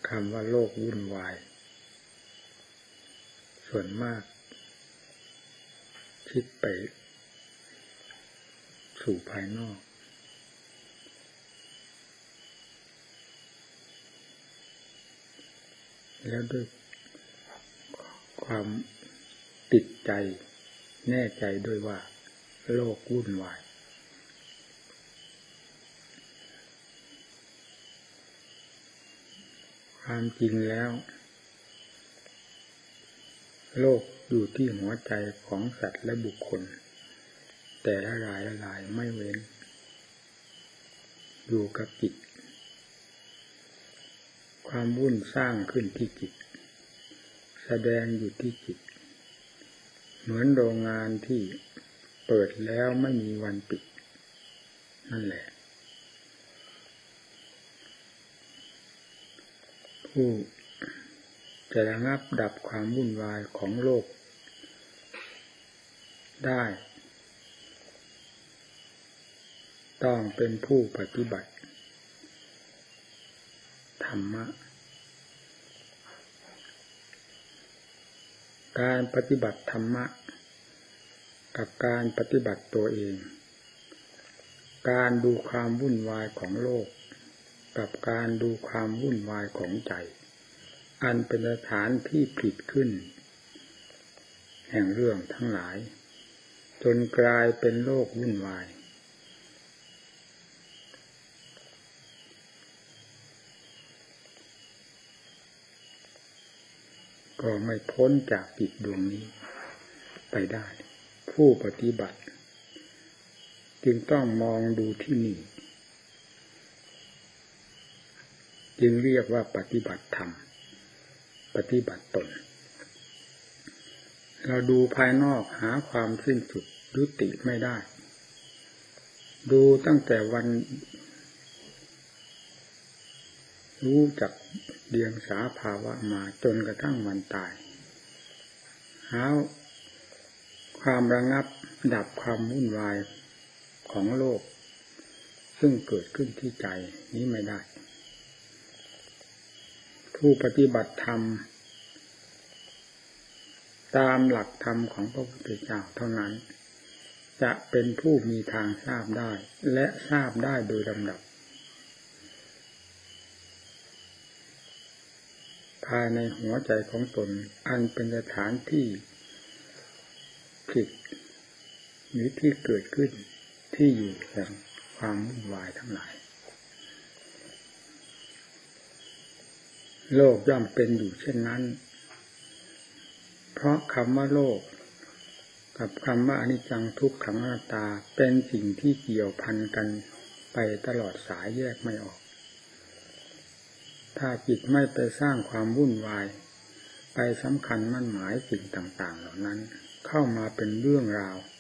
คำว่าโลกวุ่นวายส่วนมากคิดไปสู่ภายนอกแล้วด้วยความติดใจแน่ใจด้วยว่าโลกวุ่นวายความจริงแล้วโลกอยู่ที่หัวใจของสัตว์และบุคคลแต่ละรายละรายไม่เว้นอยู่กับจิตความวุ่นสร้างขึ้นที่จิตแสดงอยู่ที่จิตเหมือนโรงงานที่เปิดแล้วไม่มีวันปิดนั่นแหละผู้จะระงับดับความวุ่นวายของโลกได้ต้องเป็นผู้ปฏิบัติธรรมะการปฏิบัติธรรมะกับการปฏิบัติตัวเองการดูความวุ่นวายของโลกกับการดูความวุ่นวายของใจอันเป็นสถานที่ผลิตขึ้นแห่งเรื่องทั้งหลายจนกลายเป็นโลกวุ่นวายก็ไม่พ้นจากจิตดวงนี้ไปได้ผู้ปฏิบัติจึงต้องมองดูที่นี่จึงเรียกว่าปฏิบัติธรรมปฏิบัติตนเราดูภายนอกหาความสิ้นสุดยุติไม่ได้ดูตั้งแต่วันรู้จักเดียงสาภาวะมาจนกระทั่งวันตายหาความระงับดับความวุ่นวายของโลกซึ่งเกิดขึ้นที่ใจนี้ไม่ได้ผู้ปฏิบัติธรรมตามหลักธรรมของพระพุทธเจ้าเท่านั้นจะเป็นผู้มีทางทราบได้และทราบได้โดยลำดับภายในหัวใจของตนอันเป็นสถานที่ผิดหรือที่เกิดขึ้นที่อยู่แห่งความวุ่นวายทั้งหลายโลกย่อมเป็นอยู่เช่นนั้นเพราะคำว่าโลกกับคำว่าอนิจจังทุกขังอนัตตาเป็นสิ่งที่เกี่ยวพันกันไปตลอดสายแยกไม่ออกถ้าจิตไม่ไปสร้างความวุ่นวายไปสำคัญมั่นหมายสิ่งต่างๆเหล่านั้นเข้ามาเป็นเรื่องราว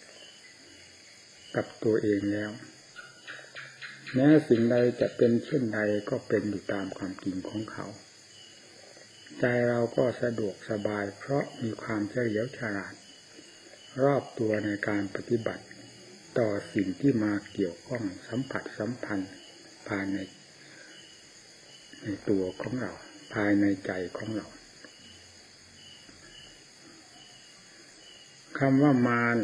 กับตัวเองแล้วแม้สิ่งใดจะเป็นเช่นใดก็เป็นอยู่ตามความจริงของเขาใจเราก็สะดวกสบายเพราะมีความเฉลียวฉลาดรอบตัวในการปฏิบัติต่อสิ่งที่มาเกี่ยวข้องสัมผัสสัมพันธ์ภายในตัวของเราภายในใจของเราคำว่ามาร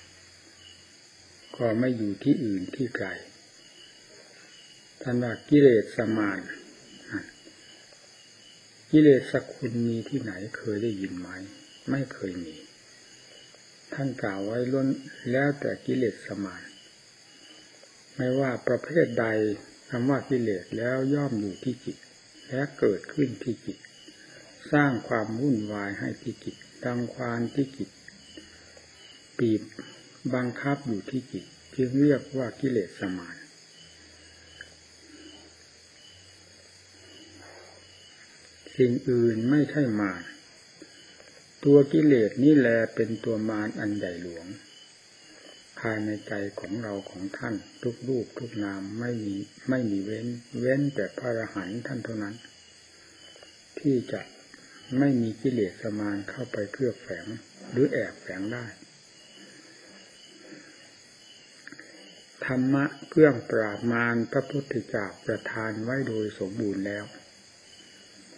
ก็ไม่อยู่ที่อื่นที่ไกลท่านว่ากิเลสมารกิเลสคุณมีที่ไหนเคยได้ยินไหมไม่เคยมีท่านกล่าวไว้ล้วนแล้วแต่กิเลสมารไม่ว่าประเภทใดคำว่ากิเลสแล้วย่อมอยู่ที่จิตและเกิดขึ้นที่จิตสร้างความวุ่นวายให้ที่จิตรังควานที่จิตบีบบังคับอยู่ที่จิตจึงเรียกว่ากิเลสมารสิ่งอื่นไม่ใช่มารตัวกิเลสนี่แหละเป็นตัวมารอันใหญ่หลวงภายในใจของเราของท่านทุกรูปทุกนามไม่มีเว้นแต่พระอรหันต์ท่านเท่านั้นที่จะไม่มีกิเลสมารเข้าไปเคลือบแฝงหรือแอบแฝงได้ธรรมะเครื่องปราบมารพระพุทธเจ้าประทานไว้โดยสมบูรณ์แล้ว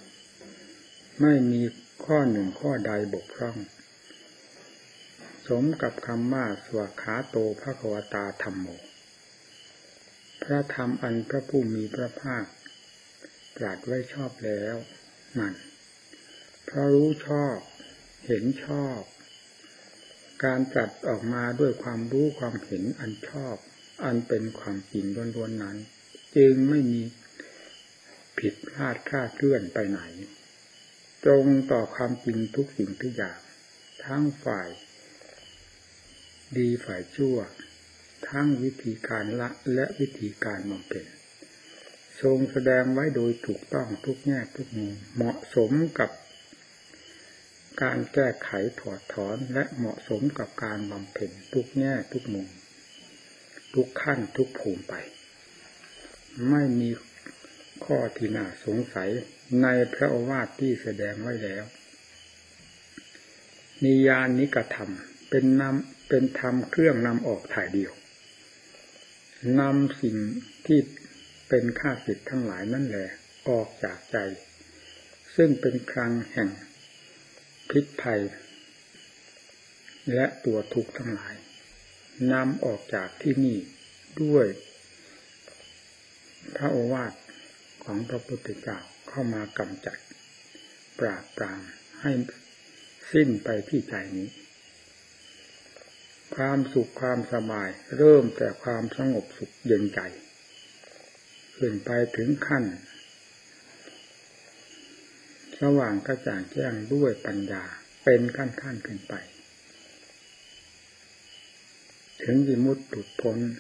ไม่มีข้อหนึ่งข้อใดบกพร่องสมกับคำว่าสวากขาโตภควตาธัมโมพระธรรมอันพระผู้มีพระภาคตรัสไว้ชอบแล้วนั่นเพราะรู้ชอบเห็นชอบการตรัสออกมาด้วยความรู้ความเห็นอันชอบอันเป็นความจริงล้วนๆนั้นจึงไม่มีผิดพลาดคลาดเคลื่อนไปไหนตรงต่อความจริงทุกสิ่งทุกอย่างทั้งฝ่ายดีฝ่ายชั่วทั้งวิธีการละและวิธีการบำเพ็ญทรงแสดงไว้โดยถูกต้องทุกแง่ทุกมุมเหมาะสมกับการแก้ไขถอดถอนและเหมาะสมกับการบำเพ็ญทุกแง่ทุกมุมทุกขั้นทุกภูมิไปไม่มีข้อที่น่าสงสัยในพระโอวาทที่แสดงไว้แล้วนิยานิกธรรมเป็นธรรมเครื่องนำออกถ่ายเดียวนำสิ่งที่เป็นข้าศึกทั้งหลายนั่นแหละออกจากใจซึ่งเป็นคลังแห่งพิษภัยและตัวทุกข์ทั้งหลายนำออกจากที่นี่ด้วยพระโอวาทของพระพุทธเจ้าเข้ามากำจัดปราบปรามให้สิ้นไปที่ใจนี้ความสุขความสบายเริ่มแต่ความสงบสุขเย็นใจขึ้นไปถึงขั้นสว่างกระจ่างแจ้งด้วยปัญญาเป็นขั้นขึ้นไปถึงวิมุตติหลุดพ้น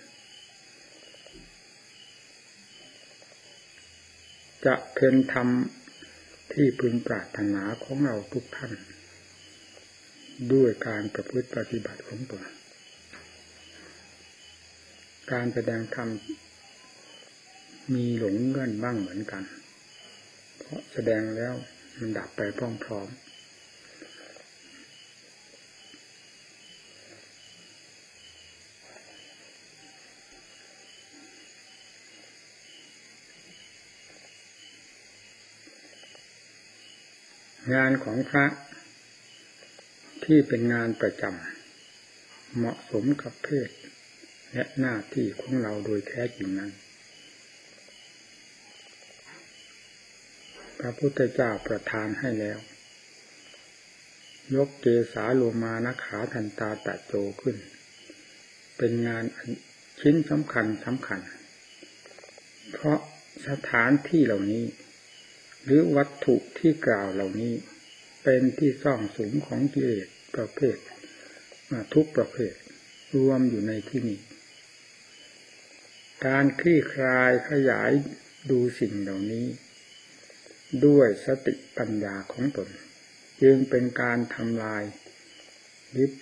จะเป็นธรรมที่พึงปรารถนาของเราทุกท่านด้วยการประพฤติปฏิบัติของตนการแสดงธรรมมีหลงเงื่อนบ้างเหมือนกันเพราะแสดงแล้วมันดับไปพร้อมๆงานของพระที่เป็นงานประจำเหมาะสมกับเพศและหน้าที่ของเราโดยแท้จริงนั้นพระพุทธเจ้าประทานให้แล้วยกเกสาโลมานะขาทันตาตะโจขึ้นเป็นงานชิ้นสำคัญเพราะสถานที่เหล่านี้หรือวัตถุที่กล่าวเหล่านี้เป็นที่ซ่องสุมของกิเลสประเภททุกประเภทรวมอยู่ในที่นี้การคลี่คลายขยายดูสิ่งเหล่านี้ด้วยสติปัญญาของตนจึงเป็นการทำลายลิบ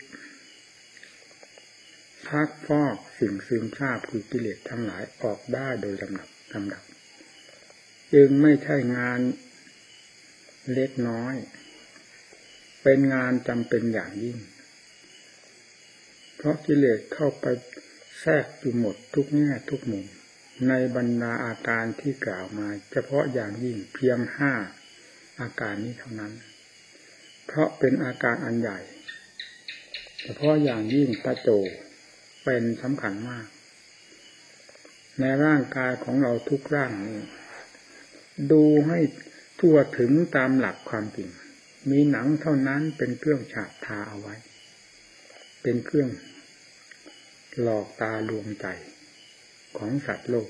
ซักฟอกสิ่งซึมซาบคือกิเลสทั้งหลายออกได้โดยลำดับจึงไม่ใช่งานเล็กน้อยเป็นงานจำเป็นอย่างยิ่งเพราะกิเลสเข้าไปแทรกอยู่หมดทุกแง่ทุกมุมในบรรดาอาการที่กล่าวมาเฉพาะอย่างยิ่งเพียง5อาการนี้เท่านั้นเพราะเป็นอาการอันใหญ่เฉพาะอย่างยิ่งตาโจเป็นสำคัญมากในร่างกายของเราทุกร่างนี้ดูให้ทั่วถึงตามหลักความจริงมีหนังเท่านั้นเป็นเครื่องฉาบทาเอาไว้เป็นเครื่องหลอกตาลวงใจของสัตว์โลก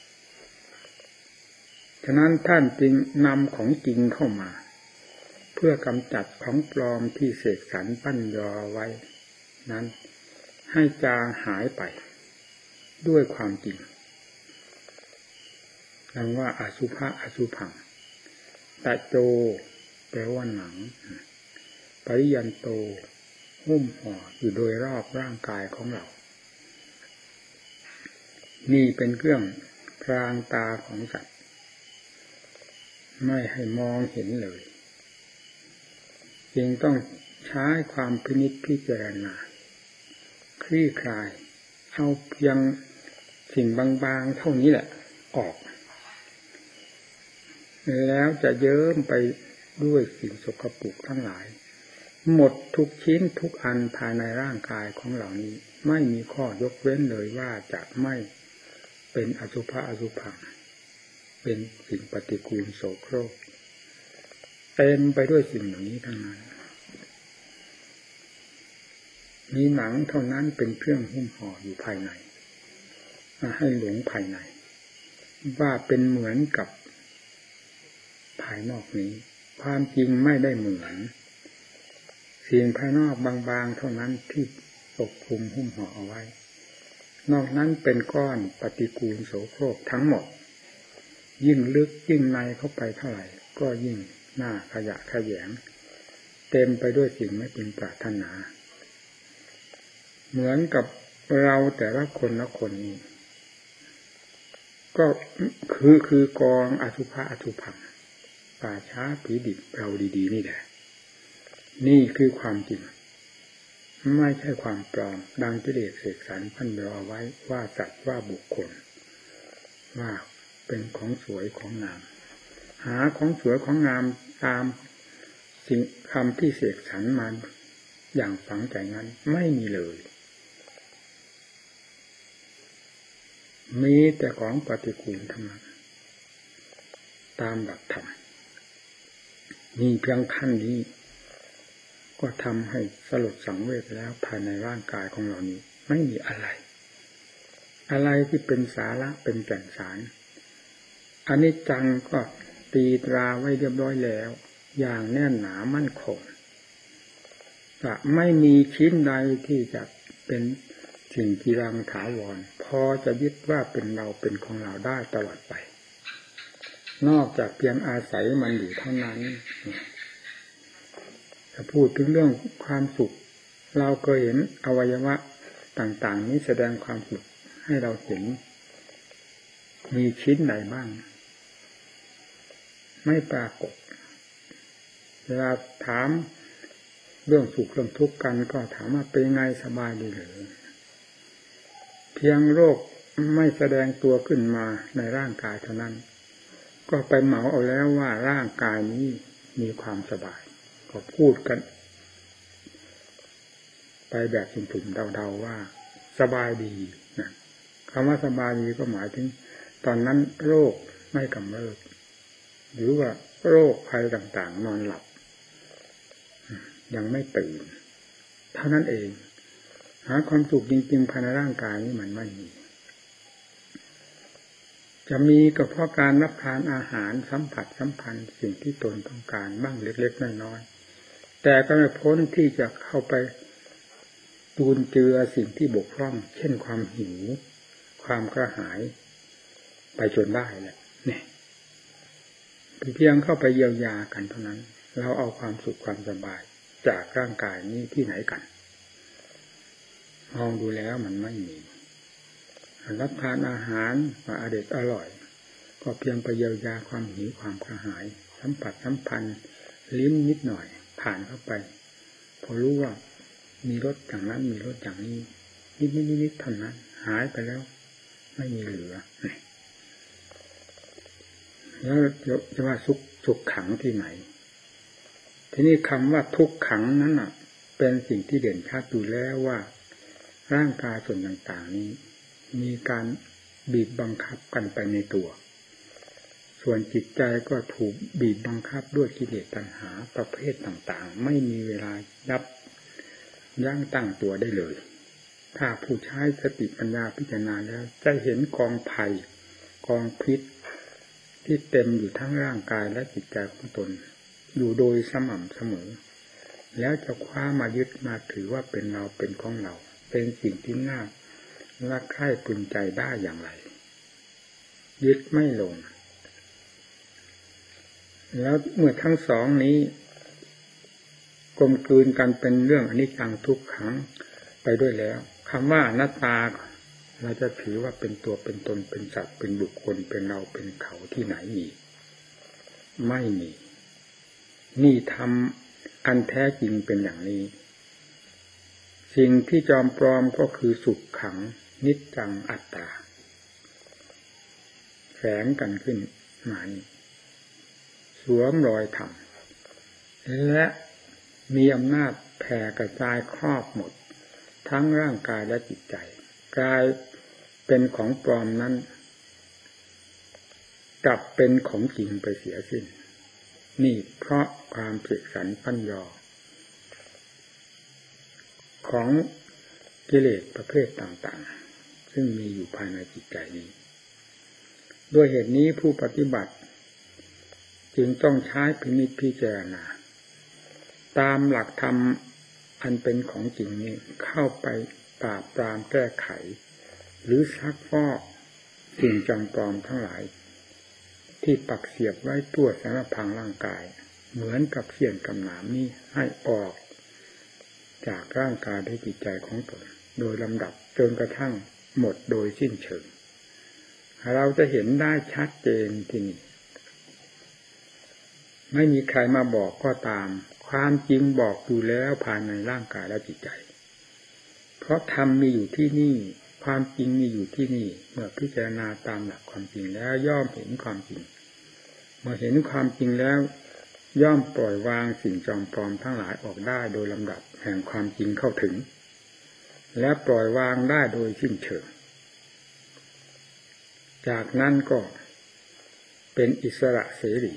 ฉะนั้นท่านจึงนำของจริงเข้ามาเพื่อกำจัดของปลอมที่เสกสรรปั้นยอไว้นั้นให้จางหายไปด้วยความจริงดังว่าอสุภะอสุภังตะโจแปลว่าหนังปริยันโตหุ้มห่ออยู่โดยรอบร่างกายของเรานี่เป็นเครื่องพรางตาของสัตว์ไม่ให้มองเห็นเลยจึงต้องใช้ความพินิจพิจารณาคลี่คลายเอาเพียงสิ่งบางๆเท่านี้แหละออกแล้วจะเยิ้มไปด้วยสิ่งสกปรกทั้งหลายหมดทุกชิ้นทุกอันภายในร่างกายของเหล่านี้ไม่มีข้อยกเว้นเลยว่าจะไม่เป็นอสุภะอสุภังเป็นสิ่งปฏิกูลโสโครกเต็มไปด้วยสิ่งเหล่านี้ทั้งนั้นมีหนังเท่านั้นเป็นเครื่องหุ้มห่ออยู่ภายในให้หลงภายในว่าเป็นเหมือนกับภายนอกนี้ความจริงไม่ได้เหมือนสิ่งภายนอกบางๆเท่านั้นที่ปกคลุมหุ้มห่อเอาไว้นอกนั้นเป็นก้อนปฏิกูลโสโครกทั้งหมดยิ่งลึกยิ่งในเข้าไปเท่าไหร่ก็ยิ่งหน้าขยะแขยงเต็มไปด้วยสิ่งไม่พึงปรารถนาเหมือนกับเราแต่ละคนละคนนี้ก็คือกองอสุภะอสุภังป่าช้าผีดิบเราดีๆนี่แหละนี่คือความจริงไม่ใช่ความปลอมดังกิเลสเสกสรรพันเราเอาไว้ว่าสัตว์ว่าบุคคลว่าเป็นของสวยของงามหาของสวยของงามตามสิ่งคำที่เสกสรรมาอย่างฝังใจนั้นไม่มีเลยมีแต่ของปฏิกูลทั้งนั้นตามหลักธรรมมีเพียงขั้นนี้ก็ทำให้สลดสังเวชแล้วภายในร่างกายของเรานี้ไม่มีอะไรที่เป็นสาระเป็นแก่นสารอนิจจังก็ตีตราไว้เรียบร้อยแล้วอย่างแน่นหนามั่นคงจะไม่มีชิ้นใดที่จะเป็นสิ่งกีรังถาวรพอจะยึดว่าเป็นเราเป็นของเราได้ตลอดไปนอกจากเพียงอาศัยมันอยู่เท่านั้นถ้าพูดถึงเรื่องความสุขเราก็เห็นอวัยวะต่างๆนี้แสดงความสุขให้เราเห็นมีชิ้นใดบ้างไม่ปรากฏเวลาถามเรื่องสุขเรื่องทุกข์กันก็ถามว่าเป็นไงสบายดีหรือเพียงโรคไม่แสดงตัวขึ้นมาในร่างกายเท่านั้นก็ไปเหมาเอาแล้วว่าร่างกายนี้มีความสบายก็พูดกันไปแบบสุ่มๆเดาๆว่าสบายดีนะคำว่าสบายดีก็หมายถึงตอนนั้นโรคไม่กำเริบหรือว่าโรคภัยต่างๆนอนหลับยังไม่ตื่นเท่านั้นเองหาความสุขจริงๆภายในร่างกายนี้มันไม่มีจะมีก็เพราะการรับทานอาหารสัมผัสสัมพันธ์สิ่งที่ตนต้องการบ้างเล็กๆน้อยๆแต่ก็ไม่พ้นที่จะเข้าไปจูนเจือสิ่งที่บกพร่องเช่นความหิวความกระหายไปจนได้แหละเนี่ยเพียงเข้าไปเยียวยากันเท่านั้นเราเอาความสุขความสบายจากร่างกายนี้ที่ไหนกันมองดูแล้วมันไม่มีรับทานอาหารว่าอร่อยก็เพียงไปเยียวยาความหิวความกระหายสัมผัสสัมพันธ์ลิ้มนิดหน่อยผ่านเข้าไปพอรู้ว่ามีรสอย่างนั้นมีรสอย่างนี้นิดเท่านั้นหายไปแล้วไม่มีเหลือแล้วจะว่าสุขขังที่ไหนทีนี้คำว่าทุกขังนั้นน่ะเป็นสิ่งที่เด่นชัดอยู่แล้วว่าร่างกายส่วนต่างๆนี้มีการบีบบังคับกันไปในตัวส่วนจิตใจก็ถูกบีบบังคับด้วยกิเลสตัณหาประเภทต่างๆไม่มีเวลายั้งตั้งตัวได้เลยถ้าผู้ใช้สติปัญญาพิจารณาแล้วจะเห็นกองภัยกองพิษที่เต็มอยู่ทั้งร่างกายและจิตใจของตนอยู่โดยสม่ำเสมอแล้วจะคว้ามายึดมาถือว่าเป็นเราเป็นของเราเป็นสิ่งที่น่ารักใคร่ปลื้มใจได้อย่างไรยึดไม่ลงแล้วเมื่อทั้งสองนี้กลมกลืนกันเป็นเรื่องอนิจจังทุกขังไปด้วยแล้วคำว่าอนัตตาเราจะถือว่าเป็นตัวเป็นตนเป็นสัตว์เป็นบุคคลเป็นเราเป็นเขาที่ไหนมีไม่มีนี่ทำอันแท้จริงเป็นอย่างนี้สิ่งที่จอมปลอมก็คือสุขขังนิจจังอัตตาแฝงกันขึ้นมานี่สวมรอยธรรมและมีอำนาจแผ่กระจายครอบหมดทั้งร่างกายและจิตใจกลายเป็นของปลอมนั้นกลับเป็นของจริงไปเสียสิ้นนี่เพราะความเสกสรรปั้นยอของกิเลสประเภทต่างๆซึ่งมีอยู่ภายในจิตใจนี้ด้วยเหตุนี้ผู้ปฏิบัติจึงต้องใช้พินิจพิจารณาตามหลักธรรมอันเป็นของจริงนี้เข้าไปปราบปรามแก้ไขหรือซักฟอกสิ่งจำปลอมทั้งหลายที่ปักเสียบไว้ทั่วสารพังร่างกายเหมือนกับเสี้ยนกับหนามนี้ให้ออกจากร่างกายและจิตใจของตนโดยลำดับจนกระทั่งหมดโดยสิ้นเชิงเราจะเห็นได้ชัดเจนที่นี่ไม่มีใครมาบอกก็ตามความจริงบอกอยู่แล้วภายในร่างกายและจิตใจเพราะธรรมมีอยู่ที่นี่ความจริงมีอยู่ที่นี่เมื่อพิจารณาตามหลักความจริงแล้วย่อมเห็นความจริงเมื่อเห็นความจริงแล้วย่อมปล่อยวางสิ่งจอมปลอมทั้งหลายออกได้โดยลำดับแห่งความจริงเข้าถึงและปล่อยวางได้โดยสิ้นเชิงจากนั้นก็เป็นอิสระเสรี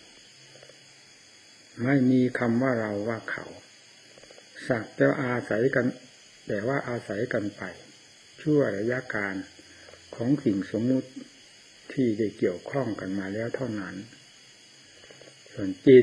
ไม่มีคำว่าเราว่าเขาสักแต่อาศัยกันแต่ว่าอาศัยกันไปชั่วระยะการของสิ่งสมมุติที่ได้เกี่ยวข้องกันมาแล้วเท่านั้นส่วนจิต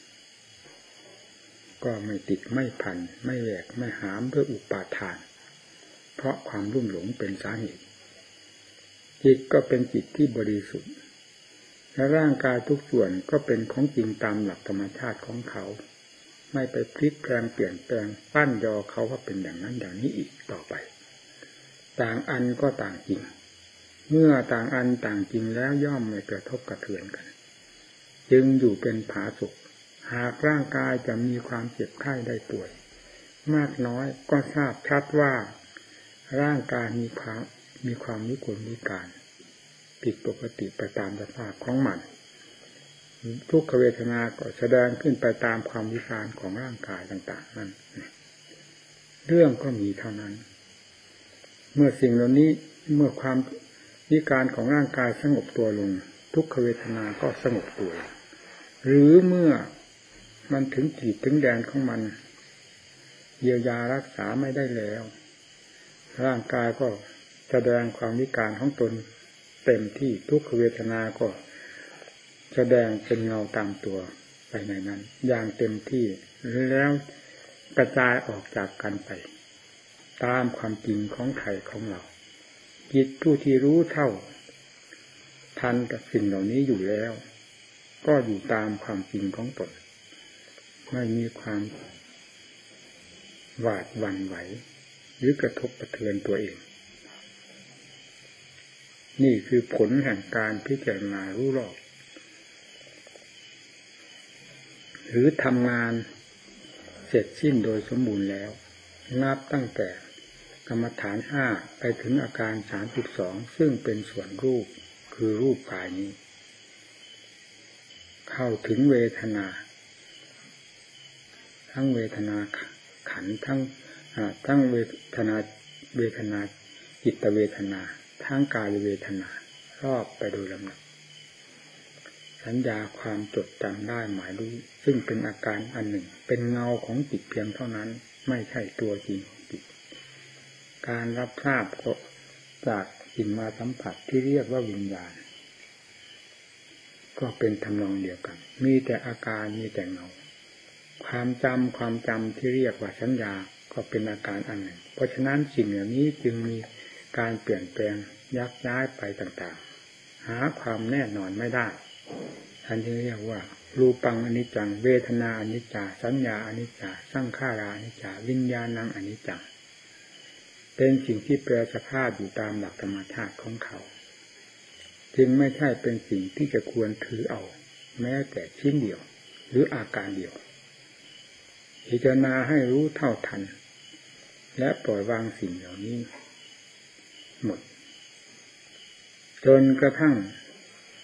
ก็ไม่ติดไม่พันไม่แหวกไม่หามเพื่ออุปาทานเพราะความรุ่มหลงเป็นสาเหตุจิตก็เป็นจิตที่บริสุทธิ์และร่างกายทุกส่วนก็เป็นของจริงตามหลักธรรมชาติของเขาไม่ไปพลิกแปลงเปลี่ยนแปลงปั้นยอเขาว่าเป็นอย่างนั้นอย่างนี้อีกต่อไปต่างอันก็ต่างจริงเมื่อต่างอันต่างจริงแล้วย่อมไม่กระทบกระเทือนกันจึงอยู่เป็นผาสุกหากร่างกายจะมีความเจ็บไข้ได้ป่วยมากน้อยก็ทราบชัดว่าร่างกายมีความวิกลวิการผิดปกติไปตามสภาพของมันทุกขเวทนาก็แสดงขึ้นไปตามความวิการของร่างกายต่างๆนั่นเรื่องก็มีเท่านั้นเมื่อสิ่งเหล่านี้เมื่อความวิการของร่างกายสงบตัวลงทุกขเวทนาก็สงบตัวหรือเมื่อมันถึงขีดถึงแดนของมันเยียวยารักษาไม่ได้แล้วร่างกายก็แสดงความวิการของตนเต็มที่ทุกขเวทนาก็แสดงเป็นเงาตามตัวไปในนั้นอย่างเต็มที่แล้วกระจายออกจากกันไปตามความจริงของไถ่ของเราจิตผู้ที่รู้เท่าทันกับสิ่งเหล่านี้อยู่แล้วก็อยู่ตามความจริงของตนไม่มีความหวาดหวั่นไหวหรือกระทบกระเทือนตัวเองนี่คือผลแห่งการพิจารณารู้รอบหรือทำงานเสร็จสิ้นโดยสมบูรณ์แล้วนับตั้งแต่กรรมฐาน5ไปถึงอาการ32ซึ่งเป็นส่วนรูปคือรูปกายนี้เข้าถึงเวทนาทั้งเวทนาขันธ์ทั้งเวทนาจิตเวทนาทั้งกายเวทนารอบไปโดยลำดับสัญญาความจดจำได้หมายรู้ซึ่งเป็นอาการอันหนึ่งเป็นเงาของจิตเพียงเท่านั้นไม่ใช่ตัวจริงของจิตการรับทราบก็จากสิ่งมาสัมผัสที่เรียกว่าวิญญาณก็เป็นทำนองเดียวกันมีแต่อาการมีแต่เงาความจำที่เรียกว่าสัญญาก็เป็นอาการอันหนึ่งเพราะฉะนั้นสิ่งเหล่านี้จึงมีการเปลี่ยนแปลงยักย้ายไปต่างๆหาความแน่นอนไม่ได้ท่านจึงเรียกว่ารูปังอนิจจังเวทนาอนิจจาสัญญาอนิจจาสังขาราอนิจจาวิญญาณังอนิจจังเป็นสิ่งที่แปรสภาพอยู่ตามหลักธรรมชาติของเขาจึงไม่ใช่เป็นสิ่งที่จะควรถือเอาแม้แต่ชิ้นเดียวหรืออาการเดียวพิจารณาให้รู้เท่าทันและปล่อยวางสิ่งเหล่านี้หมดจนกระทั่ง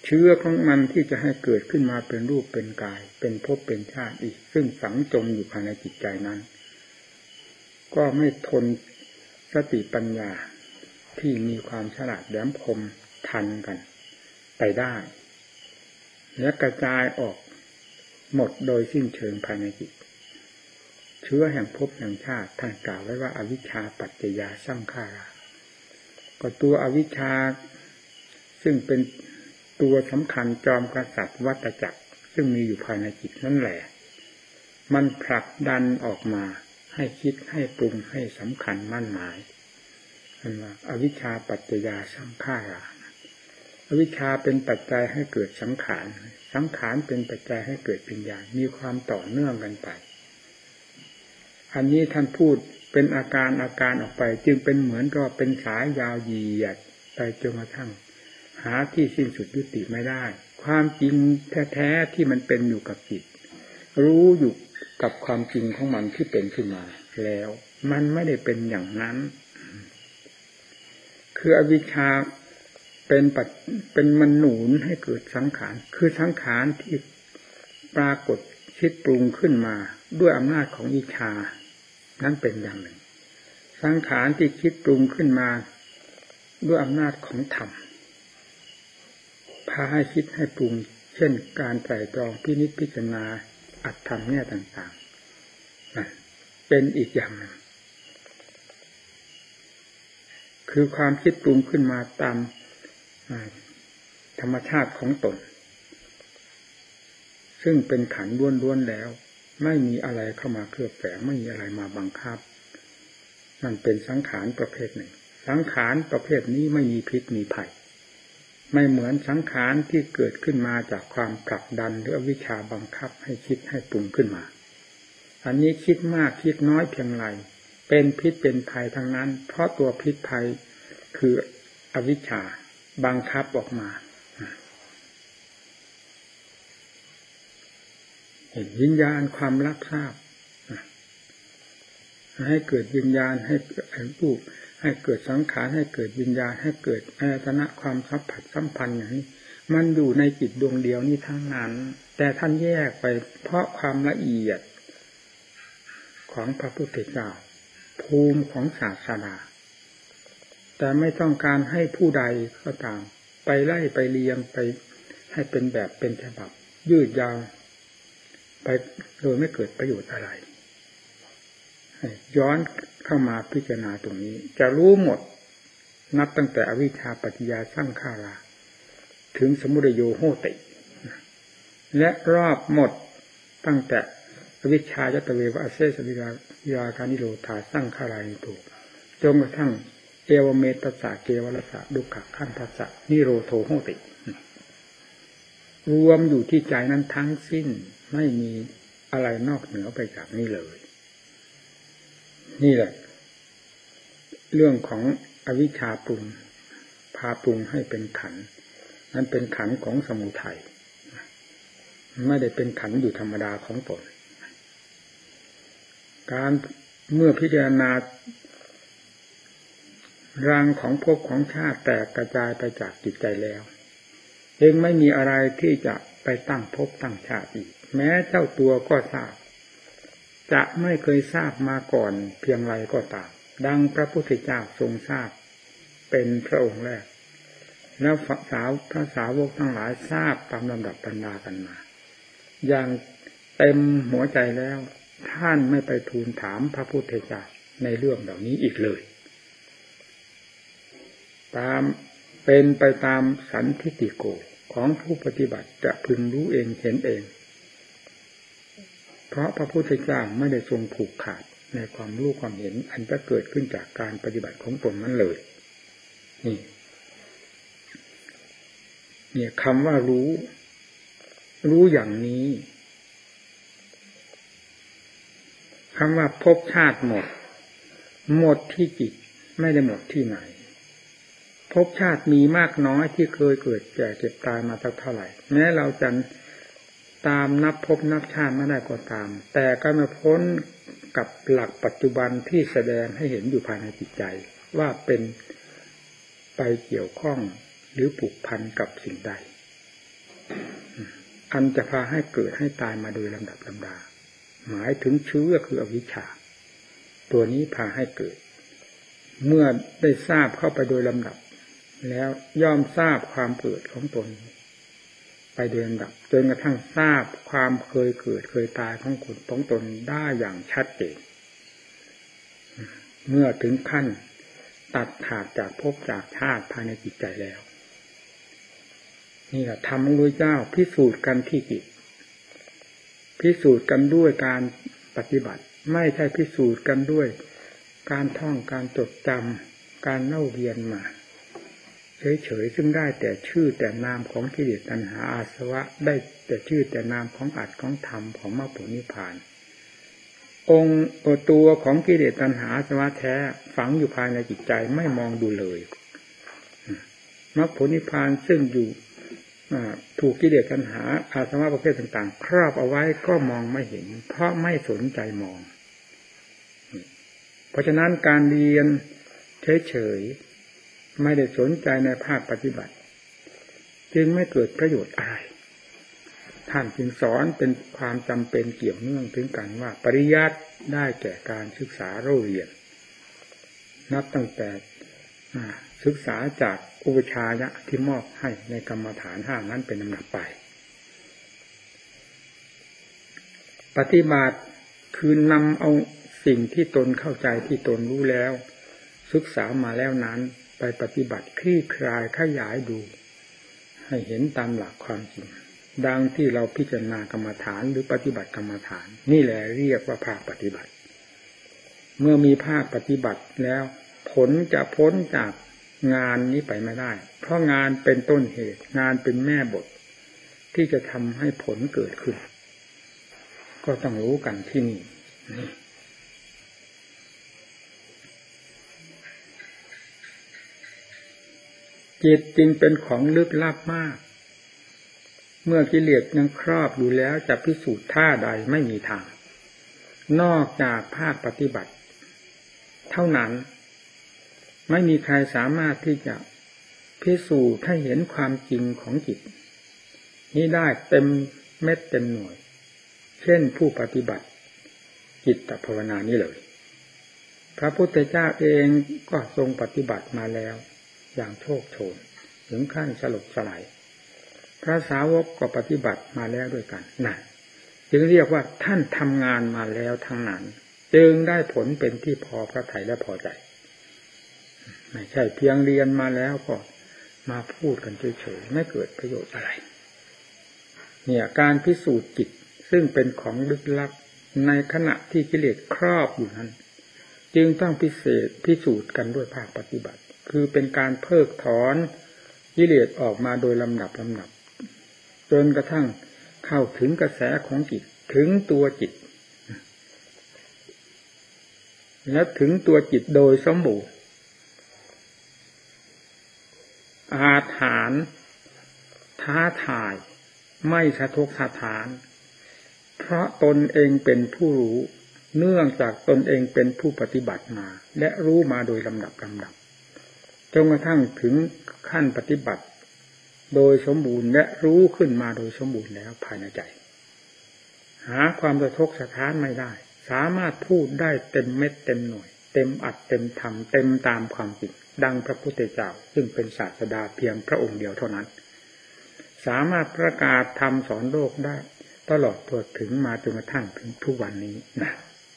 เชื้อของมันที่จะให้เกิดขึ้นมาเป็นรูปเป็นกายเป็นภพเป็นชาติอีกซึ่งฝังจมอยู่ภายในจิตใจนั้นก็ไม่ทนสติปัญญาที่มีความฉลาดแหลมคมทันกันไปได้และกระจายออกหมดโดยสิ้นเชิงภายในจิตเชื้อแห่งภพแห่งชาติท่านกล่าวไว้ว่าอวิชชาปัจจยาสังขาราก็ตัวอวิชชาซึ่งเป็นตัวสำคัญจอมกษัตริย์วัฏจักรซึ่งมีอยู่ภายในจิตนั่นแหละมันผลักดันออกมาให้คิดให้ปรุงให้สำคัญมั่นหมายนั่นว่าอวิชชาปัจจยาสังขาราอวิชชาเป็นปัจจัยให้เกิดสังขารสังขารเป็นปัจจัยให้เกิดปัญญามีความต่อเนื่องกันไปอันนี้ท่านพูดเป็นอาการออกไปจึงเป็นเหมือนกับเป็นสายยาวเหยียดไปจนกระทั่งหาที่สิ้นสุดยุติไม่ได้ความจริงแท้ๆที่มันเป็นอยู่กับจิตรู้อยู่กับความจริงของมันที่เป็นขึ้นมาแล้วมันไม่ได้เป็นอย่างนั้นคืออวิชชาเป็นมันหนุนให้เกิดสังขารคือสังขารที่ปรากฏคิดปรุงขึ้นมาด้วยอำนาจของวิชานั้นเป็นอย่างหนึ่งสังขารที่คิดปรุงขึ้นมาด้วยอำนาจของธรรมพาให้คิดให้ปรุงเช่นการไตร่ตรองพินิจพิจารณาอัตธรรมเนี่ยต่างๆเป็นอีกอย่างหนึ่งคือความคิดปรุงขึ้นมาตามธรรมชาติของตนซึ่งเป็นขันธ์ล้วนๆแล้วไม่มีอะไรเข้ามาเคลือบแฝงไม่มีอะไรมาบังคับนั่นเป็นสังขารประเภทหนึ่งสังขารประเภทนี้ไม่มีพิษมีภัยไม่เหมือนสังขารที่เกิดขึ้นมาจากความผลักดันหรืออวิชชาบังคับให้คิดให้ปรุงขึ้นมาอันนี้คิดมากคิดน้อยเพียงไรเป็นพิษเป็นภัยทั้งนั้นเพราะตัวพิษภัยคืออวิชชาบังคับออกมาเห็นวิญญาณความรับทราบให้เกิดวิญญาณให้เกิดรูปให้เกิดสังขารให้เกิดวิญญาณให้เกิดอายตนะความสัมผัสสัมพันธ์อย่างนี้มันอยู่ในจิตดวงเดียวนี้ทั้งนั้นแต่ท่านแยกไปเพราะความละเอียดของพระพุทธเจ้าภูมิของศาสนาแต่ไม่ต้องการให้ผู้ใดก็ตามไปไล่ไปเรียงไปให้เป็นแบบเป็นฉบับยืดยาวไปโดยไม่เกิดประโยชน์อะไรย้อนเข้ามาพิจารณาตรงนี้จะรู้หมดนับตั้งแต่อวิชชาปัจจยาสังขาราถึงสมุทัยโยโหติและรอบหมดตั้งแต่อวิชชายตเววะอเสสวิยาคานิโรธาสังขารานิโตจนกระทั่งเอวเมตตสะเกวรสะดุขะขันธัสสะนิโรโธโหติรวมอยู่ที่ใจนั้นทั้งสิ้นไม่มีอะไรนอกเหนือไปจากนี้เลยนี่แหละเรื่องของอวิชชาปรุงพาปรุงให้เป็นขันธ์นั้นเป็นขันธ์ของสมุทัยไม่ได้เป็นขันธ์อยู่ธรรมดาของตนการเมื่อพิจารณารังของภพของชาติแตกกระจายไปจากจิตใจแล้วเองไม่มีอะไรที่จะไปตั้งภพตั้งชาติอีกแม้เจ้าตัวก็ทราบจะไม่เคยทราบมาก่อนเพียงไรก็ตามดังพระพุทธเจ้าทรงทราบเป็นพระองค์แรกแล้วพระสาวกทั้งหลายทราบตามลำดับบรรดากันมาอย่างเต็มหัวใจแล้วท่านไม่ไปทูลถามพระพุทธเจ้าในเรื่องเหล่านี้อีกเลยตามเป็นไปตามสันทิฏฐิโกของผู้ปฏิบัติจะพึงรู้เองเห็นเองเพราะพระพุทธเจ้าไม่ได้ทรงผูกขาดในความรู้ความเห็นอันจะเกิดขึ้นจากการปฏิบัติของตนนั้นเลยนี่คำว่ารู้อย่างนี้คำว่าภพชาติหมดที่จิตไม่ได้หมดที่ไหนภพชาติมีมากน้อยที่เคยเกิดแก่เจ็บตายมาสักเท่าไหร่แม้เราจะตามนับภพนับชาติไม่ได้ก็ตามแต่ก็ไม่พ้นกับหลักปัจจุบันที่แสดงให้เห็นอยู่ภายในจิตใจว่าเป็นไปเกี่ยวข้องหรือผูกพันกับสิ่งใดอันจะพาให้เกิดให้ตายมาโดยลำดับลำดาหมายถึงเชื้อคืออวิชชาตัวนี้พาให้เกิดเมื่อได้ทราบเข้าไปโดยลำดับแล้วย่อมทราบความเกิดของตนไปโดยลำดับจนกระทั่งทราบความเคยเกิดเคยตายของตนได้อย่างชัดเจนเมื่อถึงขั้นตัดขาดจากภพจากชาติภายในจิตใจแล้วนี่แหละธรรมของพระพุทธเจ้าพิสูจน์กันที่จิตพิสูจน์กันด้วยการปฏิบัติไม่ใช่พิสูจน์กันด้วยการท่องการจดจำการเล่าเรียนมาเฉยๆซึ่งได้แต่ชื่อแต่นามของกิเลสตัณหาอาสวะได้แต่ชื่อแต่นามของอัตถ์ของธรรมของมรรคผลนิพพานองค์ตัวของกิเลสตัณหาอาสวะแท้ฝังอยู่ภายในจิตใจไม่มองดูเลยมรรคผลนิพพานซึ่งอยู่ถูกกิเลสตัณหาอาสวะประเภทต่างๆครอบเอาไว้ก็มองไม่เห็นเพราะไม่สนใจมองเพราะฉะนั้นการเรียนเฉยๆไม่ได้สนใจในภาคปฏิบัติจึงไม่เกิดประโยชน์อะไรท่านจึงสอนเป็นความจำเป็นเกี่ยวเนื่องถึงกันว่าปริยัติได้แก่การศึกษาเรียนนับตั้งแต่ศึกษาจากอุปชายะที่มอบให้ในกรรมฐาน5นั้นเป็นลำดับไปปฏิบัติคือนำเอาสิ่งที่ตนเข้าใจที่ตนรู้แล้วศึกษามาแล้วนั้นไปปฏิบัติคลี่คลายขยายดูให้เห็นตามหลักความจริงดังที่เราพิจารณากรรมฐานหรือปฏิบัติกรรมฐานนี่แหละเรียกว่าภาคปฏิบัติเมื่อมีภาคปฏิบัติแล้วผลจะพ้นจากงานนี้ไปไม่ได้เพราะงานเป็นต้นเหตุงานเป็นแม่บทที่จะทำให้ผลเกิดขึ้นก็ต้องรู้กันที่นี่จิตจริงเป็นของลึกลับมากเมื่อกิเลสยังครอบอยู่แล้วจะพิสูจน์ท่าใดไม่มีทางนอกจากภาคปฏิบัติเท่านั้นไม่มีใครสามารถที่จะพิสูจน์ให้เห็นความจริงของจิตนี้ได้เต็มเม็ดเต็มหน่วยเช่นผู้ปฏิบัติจิตภาวนานี้เลยพระพุทธเจ้าเองก็ทรงปฏิบัติมาแล้วอย่างโชคโชนถึงขั้นสลบสลายพระสาวกก็ปฏิบัติมาแล้วด้วยกันนั่นจึงเรียกว่าท่านทำงานมาแล้วทั้งนั้นจึงได้ผลเป็นที่พอพระทัยและพอใจไม่ใช่เพียงเรียนมาแล้วก็มาพูดกันเฉยๆไม่เกิดประโยชน์อะไรเนี่ยการพิสูจน์จิตซึ่งเป็นของลึกลับในขณะที่กิเลสครอบอยู่นั้นจึงต้องพิสูจน์กันด้วยภาคปฏิบัติคือเป็นการเพิกถอนกิเลสออกมาโดยลำดับจนกระทั่งเข้าถึงกระแสของจิตถึงตัวจิตและถึงตัวจิตโดยสมบูรณ์อาถรรพ์ท้าทายไม่สะทกสะท้านเพราะตนเองเป็นผู้รู้เนื่องจากตนเองเป็นผู้ปฏิบัติมาและรู้มาโดยลำดับจนกระทั่งถึงขั้นปฏิบัติโดยสมบูรณ์และรู้ขึ้นมาโดยสมบูรณ์แล้วภายในใจหาความสะทกสะท้านไม่ได้สามารถพูดได้เต็มเม็ดเต็มหน่วยเต็มอัดเต็มธรรมเต็มตามความจริงดังพระพุทธเจ้าซึ่งเป็นศาสดาเพียงพระองค์เดียวเท่านั้นสามารถประกาศธรรมสอนโลกได้ตลอดตัวถึงมาจนกระทั่งถึงทุกวันนี้นะ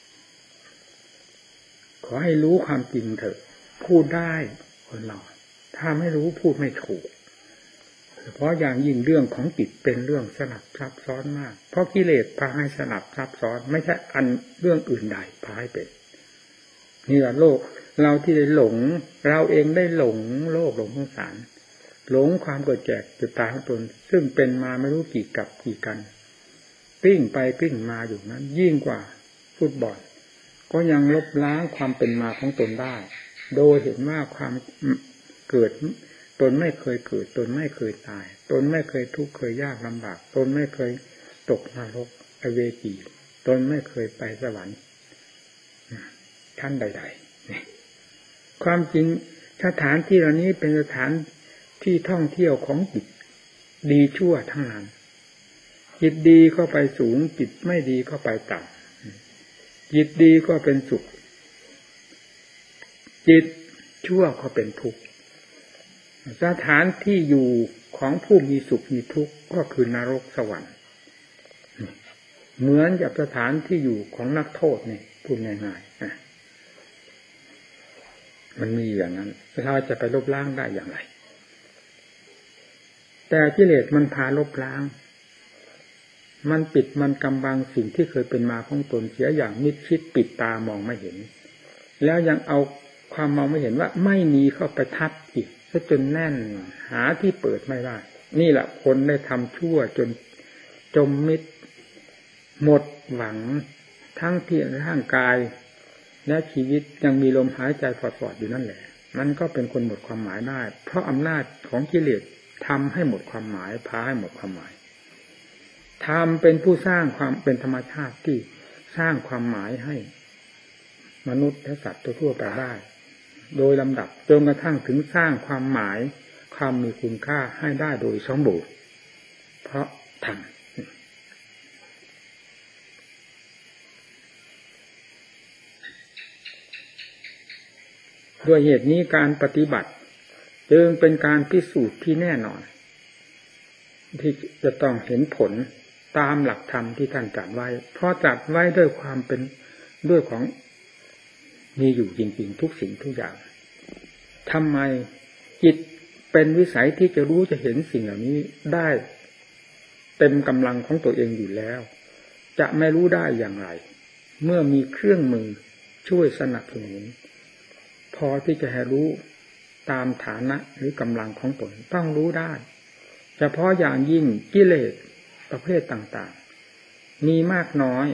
ขอให้รู้ความจริงเถอะพูดได้คนเราถ้าไม่รู้พูดไม่ถูกเพราะอย่างยิ่งเรื่องของจิตเป็นเรื่องสลับซับซ้อนมากเพราะกิเลสพาให้สลับซับซ้อนไม่ใช่อันเรื่องอื่นใดพาให้เป็นนี่แหละโลกเราที่ได้หลงเราเองได้หลงโลกหลงสงสารหลงความเกิดแก่เกิดตายของตนซึ่งเป็นมาไม่รู้กี่กับกี่กันปิ้งไปปิ้งมาอยู่นั้นยิ่งกว่าฟุตบอลก็ยังลบล้างความเป็นมาของตนได้โดยเห็นว่าความเกิดตนไม่เคยเกิดตนไม่เคยตายตนไม่เคยทุกข์เคยยากลำบากตนไม่เคยตกนรกอเวจีตนไม่เคยไปสวรรค์ท่านใดๆความจริงสถานที่เหล่านี้เป็นสถานที่ท่องเที่ยวของจิตดีชั่วทั้งนั้นจิตดีก็ไปสูงจิตไม่ดีก็ไปต่ำจิตดีก็เป็นสุขจิตชั่วก็เป็นทุกข์สถานที่อยู่ของผู้มีสุขมีทุกข์ก็คือนรกสวรรค์เหมือนกับสถานที่อยู่ของนักโทษนี่พูดง่ายๆมันมีอย่างนั้นเราจะไปลบล้างได้อย่างไรแต่กิเลสมันพาลบล้างมันปิดมันกำบังสิ่งที่เคยเป็นมาของตนเสียอย่างมิดชิดปิดตามองไม่เห็นแล้วยังเอาความมองไม่เห็นว่าไม่มีเข้าไปทับอีกซะจนแน่นหาที่เปิดไม่ได้นี่แหละคนได้ทำชั่วจนจมมิดหมดหวังทั้งที่ร่างกายและชีวิตยังมีลมหายใจฟอดๆอยู่นั่นแหละมันก็เป็นคนหมดความหมายได้เพราะอำนาจของกิเลสทำให้หมดความหมายพาให้หมดความหมายธรรมเป็นผู้สร้างความเป็นธรรมชาติที่สร้างความหมายให้มนุษย์และสัตว์ทั่วไปได้โดยลำดับจนกระทั่งถึงสร้างความหมายความมีคุณค่าให้ได้โดยสมบูรณ์เพราะธรรมด้วยเหตุนี้การปฏิบัติจึงเป็นการพิสูจน์ที่แน่นอนที่จะต้องเห็นผลตามหลักธรรมที่ท่านตรัสไว้เพราะตรัสไว้ด้วยความเป็นด้วยของมีอยู่จริงๆทุกสิ่งทุกอย่างทำไมจิตเป็นวิสัยที่จะรู้จะเห็นสิ่งเหล่านี้ได้เต็มกำลังของตัวเองอยู่แล้วจะไม่รู้ได้อย่างไรเมื่อมีเครื่องมือช่วยสนับสนุนพอที่จะให้รู้ตามฐานะหรือกำลังของตนต้องรู้ได้เฉพาะอย่างยิ่งกิเลสประเภทต่างๆมีมากน้อย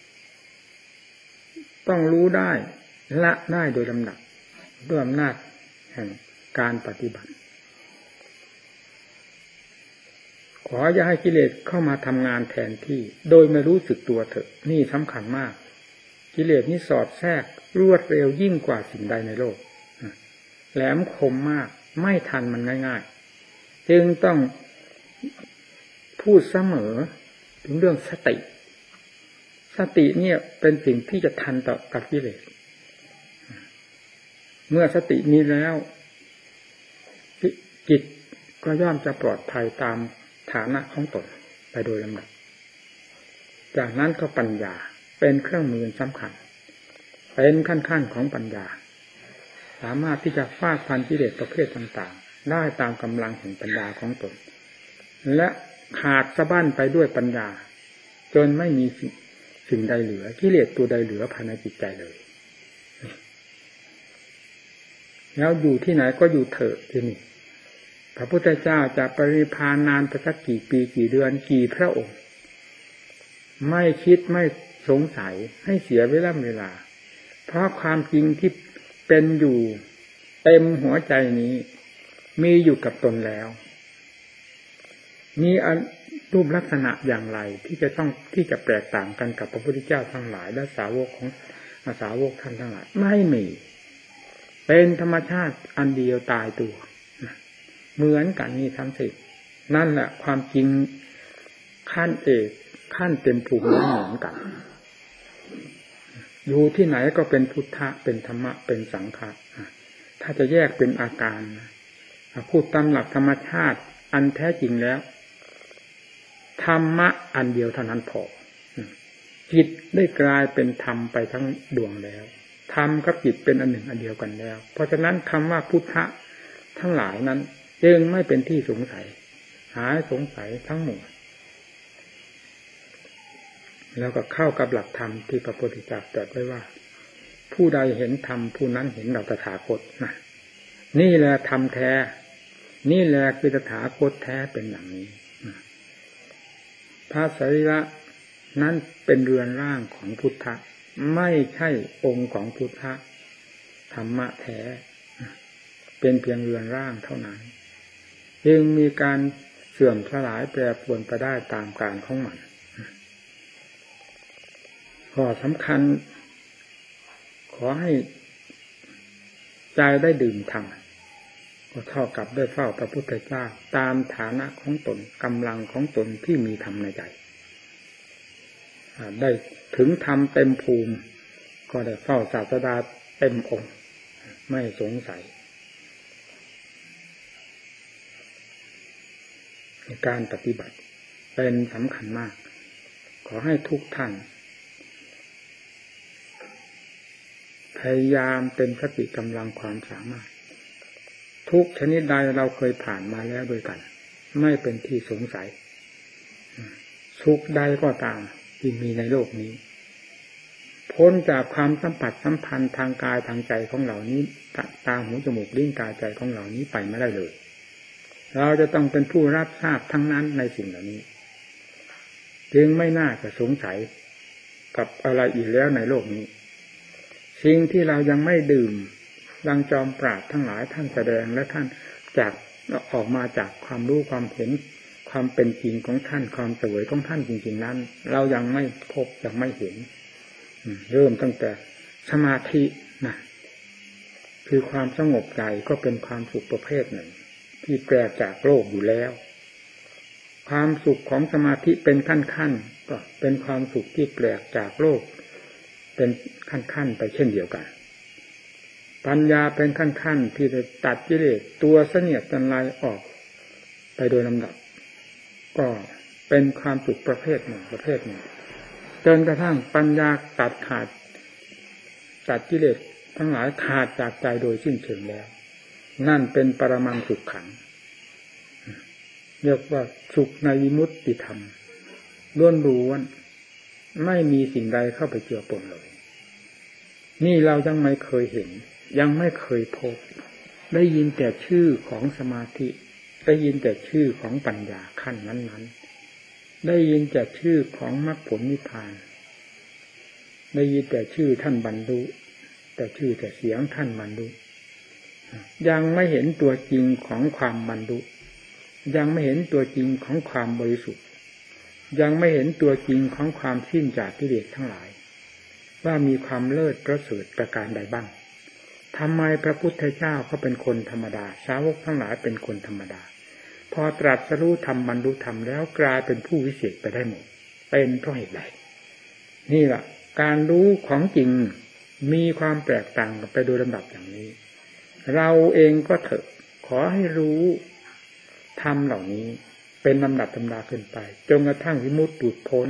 ต้องรู้ได้ละได้โดยลำดับด้วยอำนาจแห่งการปฏิบัติขออย่าให้กิเลสเข้ามาทำงานแทนที่โดยไม่รู้สึกตัวเถอะนี่สำคัญมากกิเลสนี่สอดแทรกรวดเร็วยิ่งกว่าสิ่งใดในโลกแหลมคมมากไม่ทันมันง่ายๆจึงต้องพูดเสมอถึงเรื่องสติเนี่ยเป็นสิ่งที่จะทันต่อกับกิเลสเมื่อสติมีแล้วจิตก็ย่อมจะปลอดภัยตามฐานะของตนไปโดยลำดับจากนั้นก็ปัญญาเป็นเครื่องมือสำคัญเป็นขั้นของปัญญาสามารถที่จะฟาดฟันกิเลสประเภทต่างๆได้ตามกำลังแห่งปัญญาของตนและขาดสะบั้นไปด้วยปัญญาจนไม่มีสิ่งใดเหลือกิเลสตัวใดเหลือภายในจิตใจเลยแล้วอยู่ที่ไหนก็อยู่เถอะที่นี่พระพุทธเจ้าจะปรินิพพานนานไปสักกี่ปีกี่เดือนกี่พระองค์ไม่คิดไม่สงสัยให้เสียเวลาเพราะความจริงที่เป็นอยู่เต็มหัวใจนี้มีอยู่กับตนแล้วมีรูปลักษณะอย่างไรที่จะแตกต่างกันกับพระพุทธเจ้าทั้งหลายและสาวกของสาวกท่านทั้งหลายไม่มีเป็นธรรมชาติอันเดียวตายตัวเหมือนกันนี่ทั้งสิ้นนั่นแหละความจริงขั้นเอกขั้นเต็มภูมิเหมือนกันอยู่ที่ไหนก็เป็นพุทธะเป็นธรรมะเป็นสังขารถ้าจะแยกเป็นอาการพูดตามหลักธรรมชาติอันแท้จริงแล้วธรรมะอันเดียวเท่านั้นพอจิตได้กลายเป็นธรรมไปทั้งดวงแล้วธรรมกับจิตเป็นอันหนึ่งอันเดียวกันแล้วเพราะฉะนั้นคำว่าพุทธะทั้งหลายนั้นจึงไม่เป็นที่สงสัยหายสงสัยทั้งหมดแล้วก็เข้ากับหลักธรรมที่พระพุทธเจ้าตรัสไว้ว่าผู้ใดเห็นธรรมผู้นั้นเห็นเราตถาคตนะนี่แหละธรรมแท้นี่แหละคือตถาคตแท้เป็นอย่างนี้พระสรีระนั้นเป็นเรือนร่างของพุทธะไม่ใช่องค์ของพุทธะธรรมะแท้เป็นเพียงเรือนร่างเท่านั้นจึงมีการเสื่อมสลายแปรปรวนไปได้ตามกาลของมันข้อสำคัญขอให้ใจได้ดื่มธรรมก็เท่ากับได้เฝ้าพระพุทธเจ้าตามฐานะของตนกำลังของตนที่มีธรรมในใจได้ถึงธรรมเต็มภูมิก็ได้เฝ้าศาสดาเต็มองค์ไม่สงสัยการปฏิบัติเป็นสำคัญมากขอให้ทุกท่านพยายามเต็มสติกำลังความสามารถทุกชนิดใดเราเคยผ่านมาแล้วด้วยกันไม่เป็นที่สงสัยสุขใดก็ตามที่มีในโลกนี้พ้นจากความสัมผัสสัมพันธ์ทางกายทางใจของเหล่านี้ตาหูจมูกลิ้นกายใจของเหล่านี้ไปไม่ได้เลยเราจะต้องเป็นผู้รับทราบทั้งนั้นในสิ่งเหล่านี้จึงไม่น่าจะสงสัยกับอะไรอีกแล้วในโลกนี้สิ่งที่เรายังไม่ดื่มดังจอมปราชญ์ทั้งหลายท่านแสดงและท่านจากออกมาจากความรู้ความเห็นความเป็นจริงของท่านความเสวยของท่านจริงๆนั้นเรายังไม่พบยังไม่เห็นเริ่มตั้งแต่สมาธินะคือความสงบใจก็เป็นความสุขประเภทหนึ่งที่แปลกจากโลกอยู่แล้วความสุขของสมาธิเป็นขั้นๆก็เป็นความสุขที่แปลกจากโลกเป็นขั้นๆไปเช่นเดียวกันปัญญาเป็นขั้นๆที่จะตัดกิเลสตัวเสนียดจันไรออกไปโดยลำดับก็เป็นความสุขประเภทหนึ่งจนกระทั่งปัญญาตัดขาดตัดกิเลสทั้งหลายขาดจากใจโดยสิ้นเชิงแล้วนั่นเป็นปรมังสุขขังเรียกว่าสุขในวิมุตติธรรมล้วนๆไม่มีสิ่งใดเข้าไปเจือปนเลยนี่เรายังไม่เคยเห็นยังไม่เคยพบได้ยินแต่ชื่อของสมาธิได้ยินแต่ชื่อของปัญญาขั้นนั้นๆได้ยินแต่ชื่อของมรรคผลนิพพานได้ยินแต่ชื่อท่านบรรลุแต่ชื่อแต่เสียงท่านบรรลุยังไม่เห็นตัวจริงของความบรรลุยังไม่เห็นตัวจริงของความบริสุทธิ์ยังไม่เห็นตัวจริงของความสิ้นจากกิเลสทั้งหลายว่ามีความเลิศประเสริฐประการใดบ้างทำไมพระพุทธเจ้าเขาเป็นคนธรรมดาสาวกทั้งหลายเป็นคนธรรมดาพอตรัสรู้ธรรมบรรลุธรรมแล้วกลายเป็นผู้วิเศษไปได้หมดเป็นเพราะเหตุใดนี่แหละการรู้ของจริงมีความแตกต่างกันไปโดยลำดับอย่างนี้เราเองก็เถอะขอให้รู้ธรรมเหล่านี้เป็นลำดับตำราขึ้นไปจนกระทั่งวิมุตติหลุดพ้น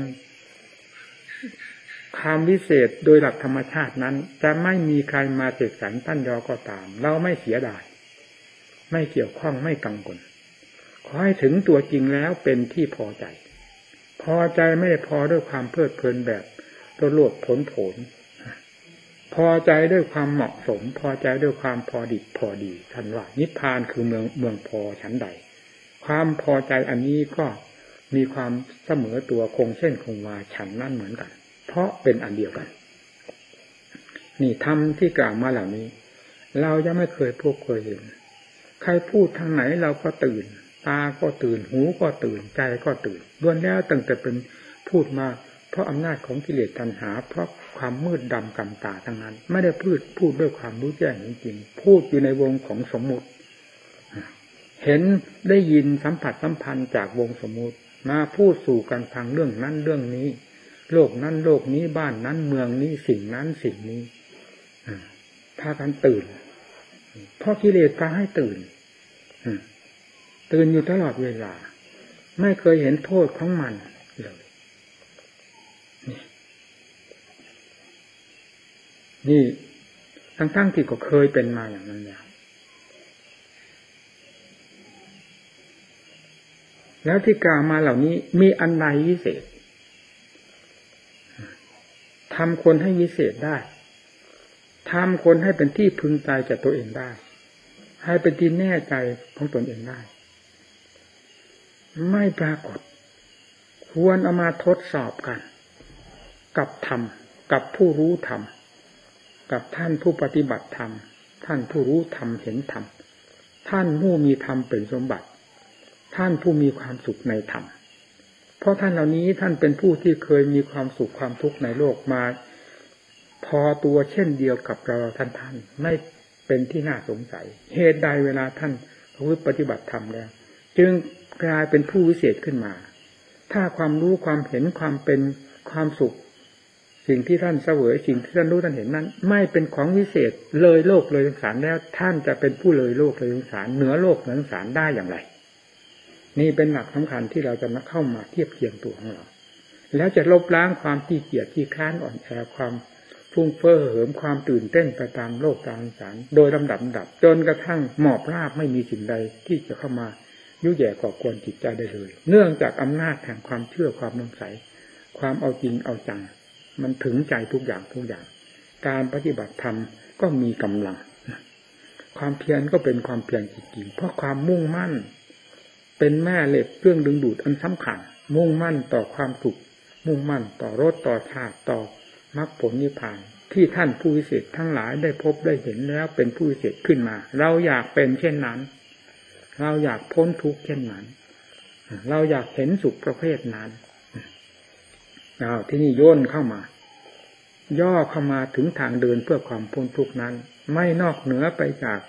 ความวิเศษโดยหลักธรรมชาตินั้นจะไม่มีใครมาเสกสรรปั้นยอก็ตามเราไม่เสียดายไม่เกี่ยวข้องไม่กังวลขอให้ถึงตัวจริงแล้วเป็นที่พอใจพอใจไม่ได้พอด้วยความเพลิดเพลินแบบโลดผลพอใจด้วยความเหมาะสมพอใจด้วยความพอดิบพอดีท่านว่านิพพานคือเมืองพอชั้นใดความพอใจอันนี้ก็มีความเสมอตัวคงเส้นคงวาฉันนั่นเหมือนกันเพราะเป็นอันเดียวกันนี่ธรรมที่กล่าวมาเหล่านี้เรายังไม่เคยพบเคยเห็นใครพูดทางไหนเราก็ตื่นตาก็ตื่นหูก็ตื่นใจก็ตื่นล้วนแล้วตั้งแต่เป็นพูดมาเพราะอำนาจของกิเลสตัณหาเพราะความมืดดำกำตาทั้งนั้นไม่ได้พูดด้วยความรู้แจ้งจริงๆพูดอยู่ในวงของสมมุติเห็นได้ยินสัมผัสสัมพันธ์จากวงสมมุติมาพูดสู่กันทางเรื่องนั้นเรื่องนี้โลกนั้นโลกนี้บ้านนั้นเมืองนี้สิ่งนั้นสิ่งนี้พากันตื่นเพราะกิเลสพาให้ตื่นอยู่ตลอดเวลาไม่เคยเห็นโทษของมันเลยนี่ทั้งที่ก็เคยเป็นมาอย่างนั้นแล้วที่กล่าวมาเหล่านี้มีอันใดวิเศษทำคนให้วิเศษได้ทำคนให้เป็นที่พึงใจแก่ตัวเองได้ให้เป็นที่แน่ใจของตนเองได้ไม่ปรากฏควรเอามาทดสอบกันกับธรรมกับผู้รู้ธรรมกับท่านผู้ปฏิบัติธรรมท่านผู้รู้ธรรมเห็นธรรมท่านผู้มีธรรมเป็นสมบัติท่านผู้มีความสุขในธรรมเพราะท่านเหล่านี้ท่านเป็นผู้ที่เคยมีความสุขความทุกข์ในโลกมาพอตัวเช่นเดียวกับเราท่านไม่เป็นที่น่าสงสัยเหตุใดเวลาท่านปฏิบัติธรรมแล้วจึงกลายเป็นผู้วิเศษขึ้นมาถ้าความรู้ความเห็นความเป็นความสุขสิ่งที่ท่านเสวยสิ่งที่ท่านรู้ท่านเห็นนั้นไม่เป็นของวิเศษเลยโลกเลยสงสารแล้วท่านจะเป็นผู้เลยโลกเลยสงสารเหนือโลกเหนือสงสารได้อย่างไรนี่เป็นหลักสำคัญที่เราจะมาเข้ามาเทียบเคียงตัวของเราแล้วจะลบล้างความขี้เกียจขี้คร้านอ่อนแอความฟุ้งเฟ้อเหิมความตื่นเต้นไปตามโลกตามสงสารโดยลำดับจนกระทั่งหมอบราบไม่มีสิ่งใดที่จะเข้ามายุ่ยแย่ก่อกวนจิตใจได้เลยเนื่องจากอำนาจแห่งความเชื่อความสงสัยความเอาจริงเอาจังมันถึงใจทุกอย่างการปฏิบัติธรรมก็มีกำลังความเพียรก็เป็นความเพียรจริงๆเพราะความมุ่งมั่นเป็นแม่เหล็กเครื่องดึงดูดอันสำคัญมุ่งมั่นต่อความสุขมุ่งมั่นต่อรสต่อชาติต่อมรรคผลนิพพานที่ท่านผู้วิเศษทั้งหลายได้พบได้เห็นแล้วเป็นผู้วิเศษขึ้นมาเราอยากเป็นเช่นนั้นเราอยากพ้นทุกข์เช่นนั้นเราอยากเห็นสุขประเภทนั้นที่นี่โยนเข้ามาย่อเข้ามาถึงทางเดินเพื่อความพ้นทุกข์นั้นไม่นอกเหนือไปจาก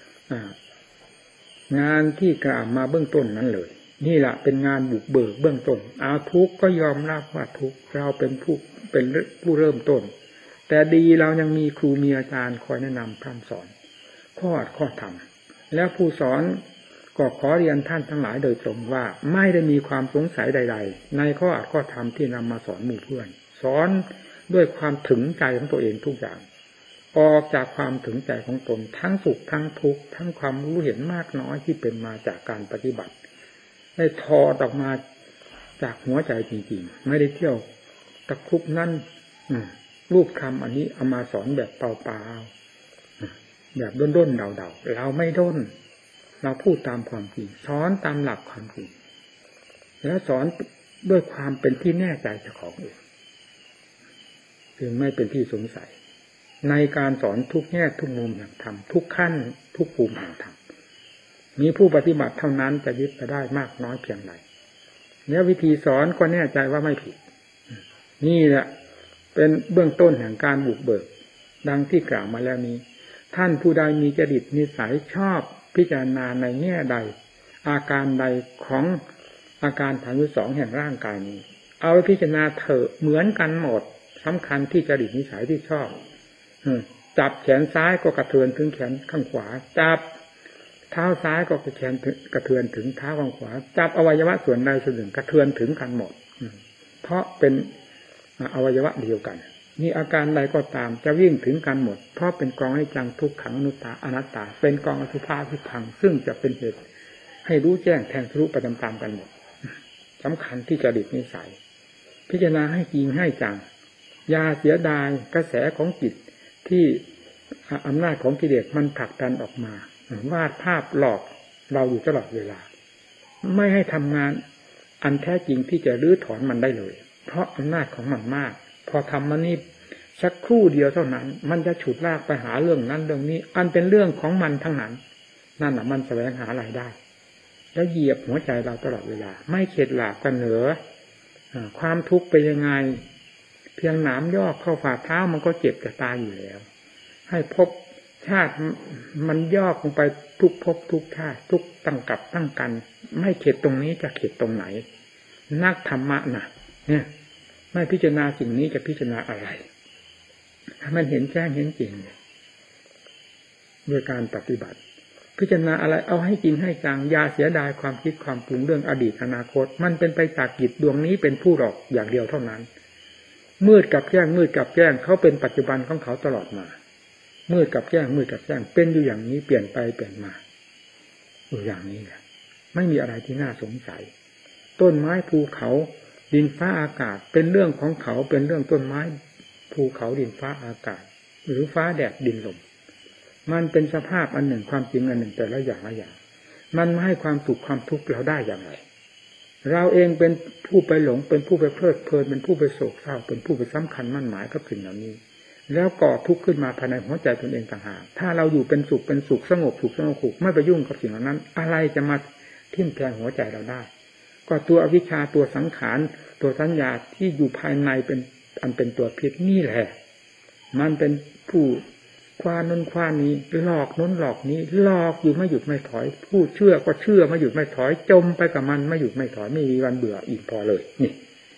งานที่กล่าวมาเบื้องต้นนั้นเลยนี่แหละเป็นงานบุกเบิกเบื้องต้นเอาทุกข์ก็ยอมรับว่าทุกข์เราเป็นผู้เริ่มต้นแต่ดีเรายังมีครูมีอาจารย์คอยแนะนำพร่ำสอนข้อธรรมแล้วผู้สอนก็ขอเรียนท่านทั้งหลายโดยตรงว่าไม่ได้มีความสงสัยใดๆในข้อธรรมที่นำมาสอนหมู่เพื่อนสอนด้วยความถึงใจของตัวเองทุกอย่างออกจากความถึงใจของตนทั้งสุขทั้งทุกข์ทั้งความรู้เห็นมากน้อยที่เป็นมาจากการปฏิบัติได้ถอดออกมาจากหัวใจจริงๆไม่ได้เที่ยวตะคุบนั่นรูปคำอันนี้เอามาสอนแบบเปล่าๆแบบด้นๆเดาๆเราไม่ด้นเราพูดตามความจริงสอนตามหลักความจริงแล้วสอนด้วยความเป็นที่แน่ใจเจ้าของเองจึงไม่เป็นที่สงสัยในการสอนทุกแง่ทุกมุมแห่งธรรมทุกขั้นทุกภูมิแห่งธรรมมีผู้ปฏิบัติเท่านั้นจะยึดไปได้มากน้อยเพียงไรแล้ววิธีสอนก็แน่ใจว่าไม่ผิดนี่แหละเป็นเบื้องต้นแห่งการบุกเบิกดังที่กล่าวมาแล้วนี้ท่านผู้ใดมีจริตนิสัยชอบพิจารณาในแง่ใดอาการใดของอาการ32แห่งร่างกายนี้เอาพิจารณาเถอะเหมือนกันหมดสำคัญที่จริตนิสัยที่ชอบจับแขนซ้ายก็กระเทือนถึงแขนข้างขวาจับเท้าซ้ายก็กระเทือนถึงเท้าข้างขวาจับอวัยวะส่วนใดส่วนหนึ่งกระเทือนถึงกันหมดเพราะเป็นอวัยวะเดียวกันนี่อาการใดก็ตามจะวิ่งถึงกันหมดเพราะเป็นกองให้จังทุกขังอนัตตาเป็นกองอสุภะอสุภังซึ่งจะเป็นเหตุให้รู้แจ้งแทงทะลุไปตามๆกันหมดสำคัญที่จริตนิสัยพิจารณาให้จริงให้จังอย่าเสียดายกระแสของจิตที่อำนาจของกิเลสมันผลักดันออกมาวาดภาพหลอกเราอยู่ตลอดเวลาไม่ให้ทำงานอันแท้จริงที่จะรื้อถอนมันได้เลยเพราะอำนาจของมันมากพอทำมันนี่สักครู่เดียวเท่านั้นมันจะฉุดลากไปหาเรื่องนั้นเรื่องนี้อันเป็นเรื่องของมันทั้งนั้นนั่นน่ะมันแสวงหารายได้แล้วเหยียบหัวใจเราตลอดเวลาไม่เข็ดหลาบกันเหนือความทุกข์เป็นยังไงเพียงหนามยอกเข้าฝ่าเท้ามันก็เจ็บจะตายอยู่แล้วให้พบชาติมันยอกลงไปทุกภพทุกชาติทุกตั้งกับตั้งกันไม่เข็ดตรงนี้จะเข็ดตรงไหนนักธรรมะน่ะเนี่ยไม่พิจารณาสิ่งนี้จะพิจารณาอะไรถ้ามันเห็นแจ้งเห็นจริงด้วยการปฏิบัติพิจารณาอะไรเอาให้จริงให้จังอย่าเสียดายความคิดความปรุงเรื่องอดีตอนาคตมันเป็นไปจากจิตดวงนี้เป็นผู้หลอกอย่างเดียวเท่านั้นมืดกับแจ้งมืดกับแจ้งเขาเป็นปัจจุบันของเขาตลอดมามืดกับแจ้งมืดกับแจ้งเป็นอยู่อย่างนี้เปลี่ยนไปเปลี่ยนมาอยู่อย่างนี้แหละไม่มีอะไรที่น่าสงสัยต้นไม้ภูเขาดินฟ้าอากาศเป็นเรื่องของเขาเป็นเรื่องต้นไม้ภูเขาดินฟ้าอากาศหรือฟ้าแดดดินลมมันเป็นสภาพอันหนึ่งความจริงอันหนึ่งแต่ละอย่างละอย่างมันไม่ให้ความสุขความทุกข์เราได้อย่างไรเราเองเป็นผู้ไปหลงเป็นผู้ไปเพลิดเพลินเป็นผู้ไปโศกเศร้าเป็นผู้ไปสำคัญมั่นหมายกับสิ่งเหล่านี้แล้วก่อทุกข์ขึ้นมาภายในหัวใจตนเองต่างหากถ้าเราอยู่เป็นสุขสงบสุขไม่ไปยุ่งกับสิ่งเหล่านั้นอะไรจะมาทิ่มแทงหัวใจเราได้ก็ตัวอวิชชาตัวสังขารตัวสัญญาที่อยู่ภายในเป็นอันเป็นตัวพิษนี่แหละมันเป็นผู้คว้าน้นคว้านี้หลอกน้นหลอกนี้หลอกอยู่ไม่หยุดไม่ถอยผู้เชื่อก็เชื่อไม่หยุดไม่ถอยจมไปกับมันไม่หยุดไม่ถอยไม่มีวันเบื่ออีกพอเลยนี่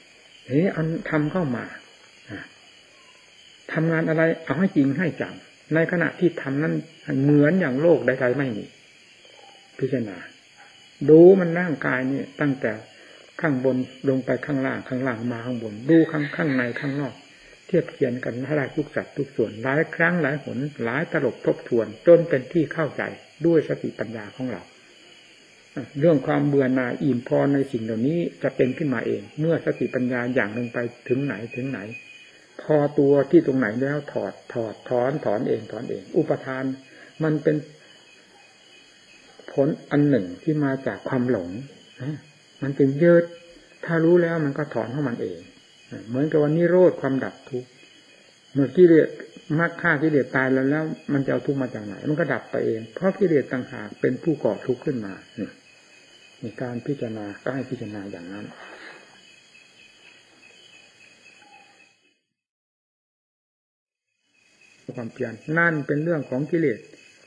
นี้อันทำเข้ามาทำงานอะไรเอาให้จริงให้จังในขณะที่ทำนั้นเหมือนอย่างโลกใดๆไม่มีพิจารณาดูมันร่างกายนี่ตั้งแต่ข้างบนลงไปข้างล่างข้างล่างมาข้างบนดูข้างในข้างนอกเทียบเคียงกันให้ได้ทุกสัดทุกส่วนหลายครั้งหลายหนหลายตลบทบทวนจนเป็นที่เข้าใจด้วยสติปัญญาของเราเรื่องความเบื่อหน่ายอิ่มพอในสิ่งเหล่านี้จะเป็นขึ้นมาเองเมื่อสติปัญญาอย่างลงไปถึงไหนพอตัวที่ตรงไหนแล้วถอนเองอุปทานมันเป็นผลอันหนึ่งที่มาจากความหลงมันจึงเยิดถ้ารู้แล้วมันก็ถอนของมันเองเหมือนกับวันนิโรธความดับทุกข์เมื่อกิเลสมรรคฆ่ากิเลสตายแล้วมันจะเอาทุกข์มาจากไหนมันก็ดับไปเองเพราะกิเลสต่างหากเป็นผู้ก่อทุกข์ขึ้นมามีการพิจารณาก็ให้พิจารณาอย่างนั้นความเพียรนั่นเป็นเรื่องของกิเลส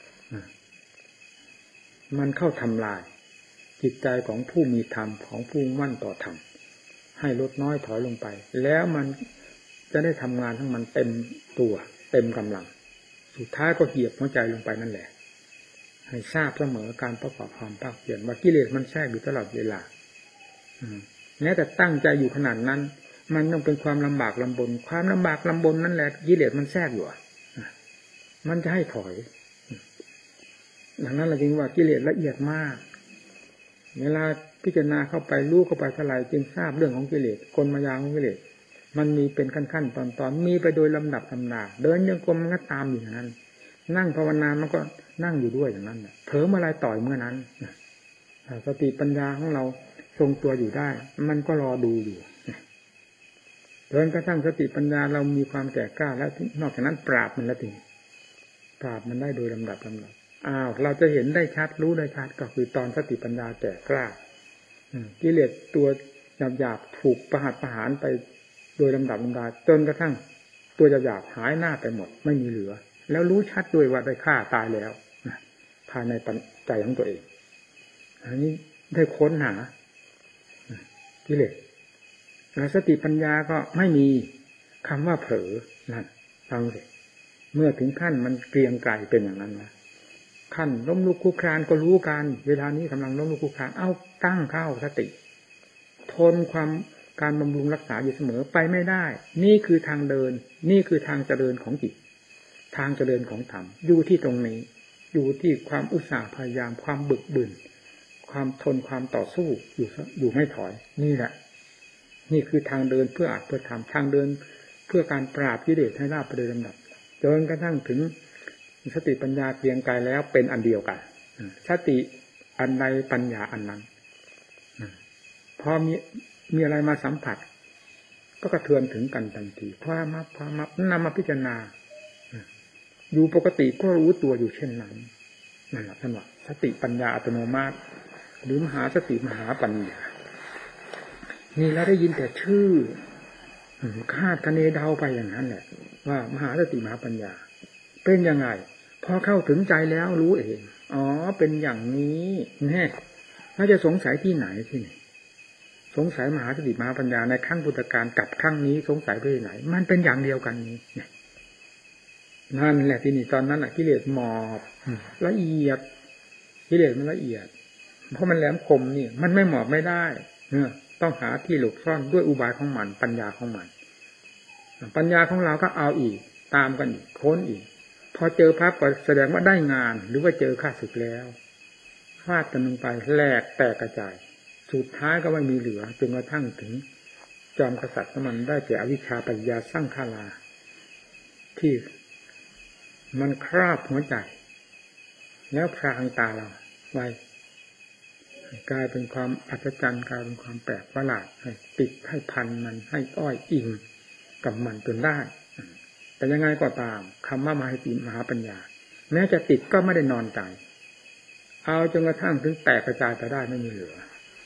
มันเข้าทำลายจิตใจของผู้มีธรรมของผู้มั่นต่อธรรมให้ลดน้อยถอยลงไปแล้วมันจะได้ทำงานทั้งมันเต็มตัวเต็มกำลังสุดท้ายก็เหยียบหัวใจลงไปนั่นแหละให้ทราบเสมอการประกอบความภาคเพียรว่ากิเลสมันแทรกอยู่ตลอดเวลาแม้แต่ตั้งใจอยู่ขนาดนั้นมันต้องเป็นความลำบากลำบนความลำบากลำบนนั่นแหละกิเลสมันแทรกอยู่มันจะให้ถอยดังนั้นเราจึงว่ากิเลสละเอียดมากเวลาพิจารณาเข้าไปรู้เข้าไปเท่าไหร่จึงทราบเรื่องของกิเลสกลมายาของกิเลสมันมีเป็นขั้นๆตอนๆมีไปโดยลำดับลำดาเดินยังกลมมันก็ตามอยู่อย่างนั้นนั่งภาวนามันก็นั่งอยู่ด้วยอย่างนั้นเผลอเมื่อไรต่อยเมื่อนั้นสติปัญญาของเราทรงตัวอยู่ได้มันก็รอดูอยู่จนกระทั่งสติปัญญาเรามีความแก่กล้าแล้วนอกจากนั้นปราบมันแล้วถึงปราบมันได้โดยลำดับเราจะเห็นได้ชัดรู้ได้ชัดก็คือตอนสติปัญญาแก่กล้ากิเลสตัวหยาบๆถูกประหารไปโดยลำดับจนกระทั่งตัวหยาบๆหายหน้าไปหมดไม่มีเหลือแล้วรู้ชัดด้วยว่าได้ฆ่าตายแล้วภายในใจของตัวเองอันนี้ได้ค้นหากิเลสแล้วสติปัญญาก็ไม่มีคำว่าเผลอนั่นฟังสิเมื่อถึงขั้นมันเกรียงไกรเป็นอย่างนั้นนะขั้นล้มลุกคลุกคลานก็รู้กันเวลานี้กำลังล้มลุกคลุกคลานเอาตั้งเข้าสติทนความการบำรุงรักษาอยู่เสมอไปไม่ได้นี่คือทางเดินนี่คือทางเจริญของจิตทางเจริญของธรรมอยู่ที่ตรงนี้อยู่ที่ความอุตสาห์พยายามความบึกบึนความทนความต่อสู้อยู่ไม่ถอยนี่แหละนี่คือทางเดินเพื่ออัดเพื่อทำทางเดินเพื่อการปราบกิเลสให้ราบไปโดยลำดับจนกระทั่งถึงสติปัญญาเพียงกายแล้วเป็นอันเดียวกันสติอันใดปัญญาอันนั้นพอมีอะไรมาสัมผัสก็กระเทือนถึงกันทันทีความนำมาพิจารณาอยู่ปกติก็รู้ตัวอยู่เช่นนั้นนั่นแหละท่านว่าสติปัญญาอัตโนมัติหรือมหาสติมหาปัญญานี่แล้วได้ยินแต่ชื่อคาดคะเนเดาไปอย่างนั้นแหละว่ามหาสติมหาปัญญาเป็นยังไงพอเข้าถึงใจแล้วรู้เองอ๋อเป็นอย่างนี้แน่น่าจะสงสัยที่ไหนที่ไหนสงสัยมหาสติมหาปัญญาในขั้งพุทธการกับขั้งนี้สงสัยไปที่ไหนมันเป็นอย่างเดียวกันนี้นั่นแหละที่นี่ตอนนั้นกิเลสหมอบละเอียดกิเลสมันละเอียดเพราะมันแหลมคมนี่มันไม่หมอบไม่ได้ต้องหาที่หลบซ่อนด้วยอุบายของมันปัญญาของมันปัญญาของเราก็เอาอีกตามกันอีกค้นอีกพอเจอพระก็แสดงว่าได้งานหรือว่าเจอข้าศึกแล้วฟาดกันลงไปแหลกแตกกระจายสุดท้ายก็ไม่มีเหลือจนกระทั่งถึงจอมกษัตริย์มันได้แก่อวิชชาปัญญาสร้างฆาลาที่มันครอบหัวใจแล้วพรางตาเราไว้กลายเป็นความอัศจรรย์กลายเป็นความแปลกประหลาดให้ติดให้พันมันให้อ้อยอิงกับมันจนได้แต่ยังไงก็ตามคำว่ามหาสติมหาปัญญาแม้จะติดก็ไม่ได้นอนใจเอาจนกระทั่งถึงแตกกระจายไปได้ไม่มีเหลือ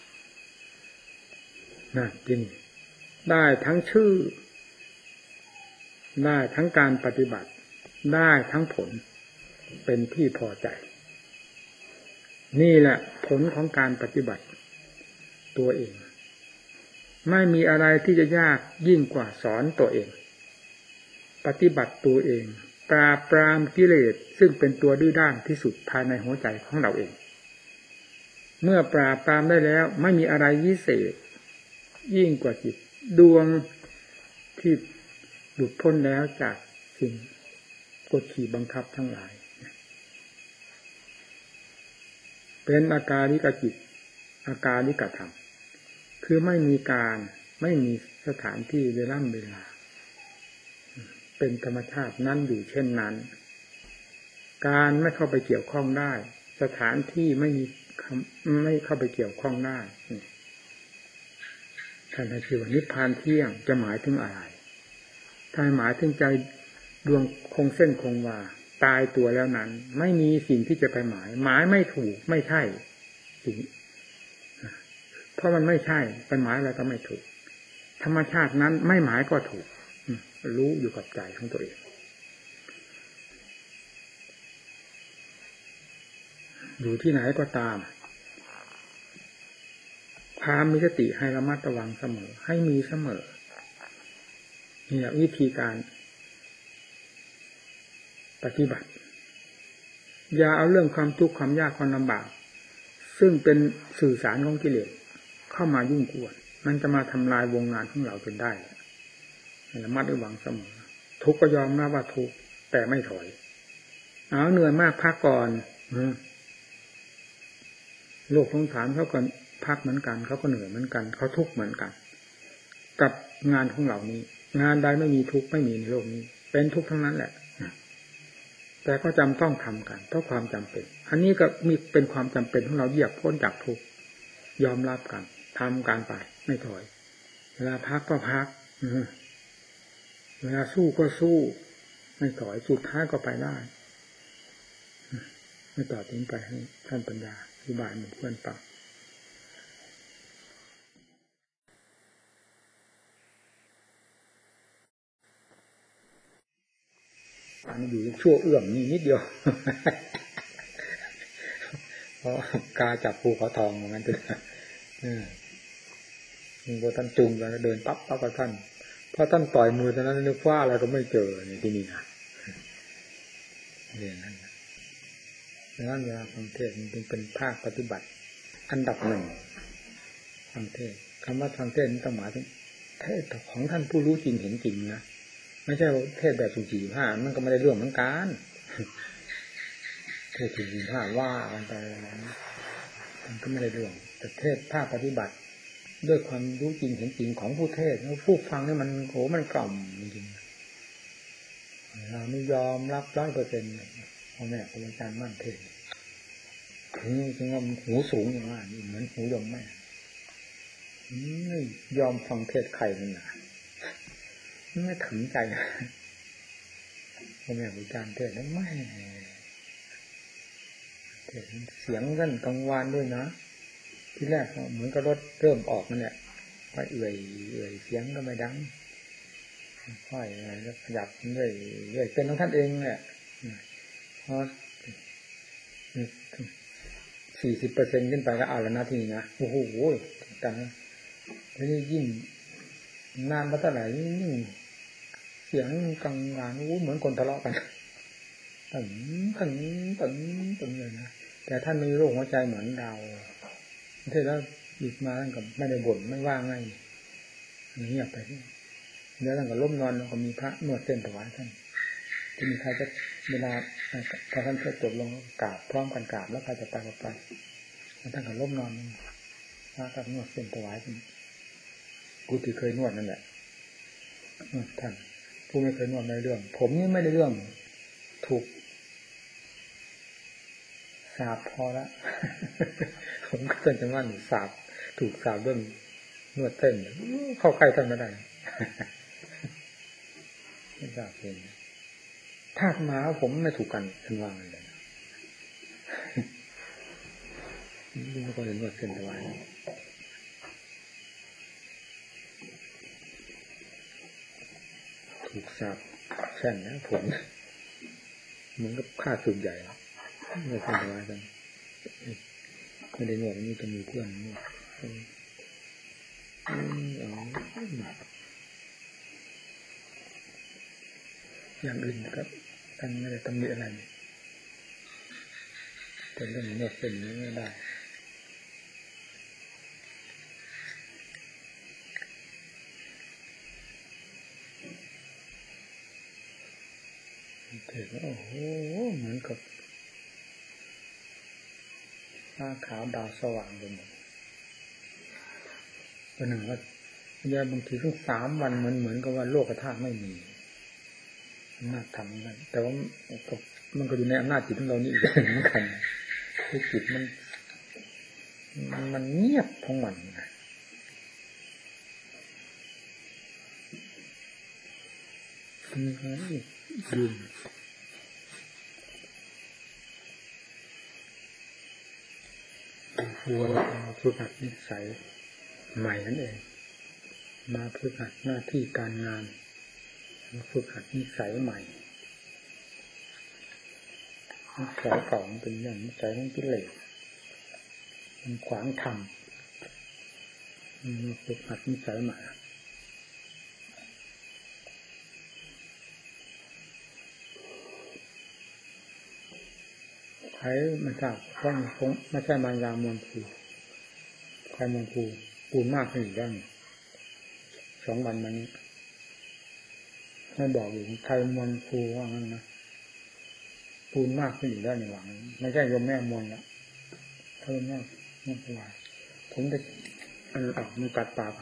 นั่นจริงได้ทั้งชื่อได้ทั้งการปฏิบัติได้ทั้งผลเป็นที่พอใจนี่แหละผลของการปฏิบัติตัวเองไม่มีอะไรที่จะยากยิ่งกว่าสอนตัวเองปฏิบัติตัวเองปราบปรามกิเลสซึ่งเป็นตัวดื้อด้านที่สุดภายในหัวใจของเราเองเมื่อปราบปรามได้แล้วไม่มีอะไรวิเศษยิ่งกว่าจิตดวงที่หลุดพ้นแล้วจากสิ่งกดขี่บังคับทั้งหลายเป็นอาการลิกจิตอาการลิกธรรมคือไม่มีการไม่มีสถานที่เวลาเป็นธรรมชาตินั้นอยู่เช่นนั้นการไม่เข้าไปเกี่ยวข้องได้สถานที่ไม่เข้าไปเกี่ยวข้องได้ท่านให้ชื่อว่านิพพานเที่ยงจะหมายถึงอะไรถ้าหมายถึงใจดวงคงเส้นคงวาตายตัวแล้วนั้นไม่มีสิ่งที่จะไปหมายไม่ถูกไม่ใช่สิ่งเพราะมันไม่ใช่ไปหมายอะไรก็ไม่ถูกธรรมชาตินั้นไม่หมายก็ถูกรู้อยู่กับใจของตัวเองอยู่ที่ไหนก็ตามความมีสติให้ระมัดระวังเสมอให้มีเสมอนี่แหละวิธีการปฏิบัติอย่าเอาเรื่องความทุกข์ความยากความลำบากซึ่งเป็นสื่อสารของกิเลสเข้ามายุ่งกวนมันจะมาทำลายวงงานของเราจนได้ระมัดระวังเสมอทุกข์ก็ยอมรับว่าทุกข์แต่ไม่ถอยเอาเหนื่อยมากพักก่อนโลกสงสารเขาก็พักเหมือนกันเขาก็เหนื่อยเหมือนกันเขาทุกข์เหมือนกันกับงานของเรานี้งานใดไม่มีทุกข์ไม่มีในโลกนี้เป็นทุกข์ทั้งนั้นแหละแต่ก็จำต้องทำกันเพราะความจำเป็นอันนี้ก็มีเป็นความจำเป็นของเราเหยียบพ้นจากทุกข์ยอมรับกันทำการไปไม่ถอยเวลาพักก็พักเวลาสู้ก็สู้ไม่ถอยสุดท้ายก็ไปได้ไม่ต่อทิ้งไปให้ท่านปัญญาอธิบายหมู่เพื่อนฟังอันอยู่ชั่วเอื้อมนี่นิดเดียวเพราะกาจับภูเขาทองเหมือนกันตัวมีพอท่านจุงแล้วเดินปั๊บกับท่านพอท่านต่อยมือตอนนั้นนึกว่าอะไรก็ไม่เจอนี่ที่นี่นะเรื่องนั้นดังนั้นเวลาฟังเทศน์มันจึงเป็นภาคปฏิบัติอันดับหนึ่งฟังเทศน์คำว่าฟังเทศน์นี่ต้องหมายถึงเทศน์ของท่านผู้รู้จริงเห็นจริงนะไม่ใช่เทศแบบ4-5มันก็ไม่ได้เรื่องเหมือนกันเทศ4-5ว่ากันไปมันก็ไม่ได้เรื่องแต่เทศภาคปฏิบัติด้วยความรู้จริงเห็นจริงของผู้เทศน์ผู้ฟังนี่มันโหมันกล่อมจริงๆเราไม่ยอมรับ 100%พ่อแม่ครูอาจารย์มั่นเทศน์ถึงว่าหูสูงอย่างว่านี่เหมือนหูยมแม่ไม่ยอมฟังเทศใครมันนะไม่ถึงใจพ่อแม่ครูอาจารย์เทศน์แล้วไม่เทศน์เสียงนั่นกังวานด้วยนะที่แรกเหมือนกับรถเริ่มออกนั่นแหละค่อยเอื่อยเสียงก็ไม่ดังค่อยแล้วขยับเรื่อยเป็นของท่านเองแหละพอ40%ขึ้นไปก็เอาแล้วนะทีนี้นะโอ้โหจังแล้วนี่ยิ่งนานมาเท่าไหร่ยิ่งเสียงกังวานเหมือนคนทะเลาะกันตึงเลยนะแต่ท่านมีโรคหัวใจเหมือนเราเท่แล้วหยุดมาท่านก็ไม่ได้บ่นไม่ว่าไงเงียบไปแล้วท่านก็ล้มนอนแล้วก็มีพระนวดเส้นถวายท่านที่มีใครจะเวลาพอท่านเทศจบลงกราบพร้อมกันกราบแล้วใครจะไปก็ไปแล้วท่านก็ล้มนอนพระก็นวดเส้นถวายท่านกูที่เคยนวดนั่นแหละท่านผู้ไม่เคยนวดในเรื่องผมนี่ไม่ได้เรื่องถูกสาบพอละผมก็เป็นจังหวะหนูสาบถูกสาบเรื่องนวดเต้นเข้าใกล้ท่านไม่ได้ไม่ทราบเป็นถ้ามาผมไม่ถูกกันทันวางเลยนี่ก็เลยนวดเส้นถวายถูกสาบแช่งนะผมเหมือนกับฆ่าสุดใหญ่นวดเส้นถวายกันไม่ได้นวดนี่จะมีเพื่อนนี่อย่างอื่นก็ท่านไม่ได้ตำหนิอะไรแต่เรื่องนวดเป็นนี้ไม่ได้ถือว่าโอ้โหเหมือนกับหน้าขาวดาวสว่างไปหมดตัวหนึ่งว่าบางทีทั้ง3 วันเหมือนกับว่าโลกธาตุไม่มีอำนาจทำนั่นแต่ว่ามันก็อยู่ในอำนาจจิตของเรานี่อีกเหมือนกันคือจิตมันเงียบของมันนะยืนหัวฝึกหัดนิสัยใหม่นั่นเองมาฝึกหัดหน้าที่การงานมาฝึกหัดนิสัยใหม่นิสัยเก่ามันเป็นอย่างนิสัยของกิเลสมันขวางธรรมมาฝึกหัดนิสัยใหม่ใครมันทราบเพราะมันคงไม่ใช่มายามวลภูใครมวลภูปูนมากขึ้นอีกแล้ว2 วันมานี้ไม่บอกอยู่ใครมวลภูว่างั้นนะปูนมากขึ้นอีกแล้วในหวังไม่ใช่โยมแม่มวลละถ้าโยมแม่ไม่เป็นไรผมจะออกมันกัดปาก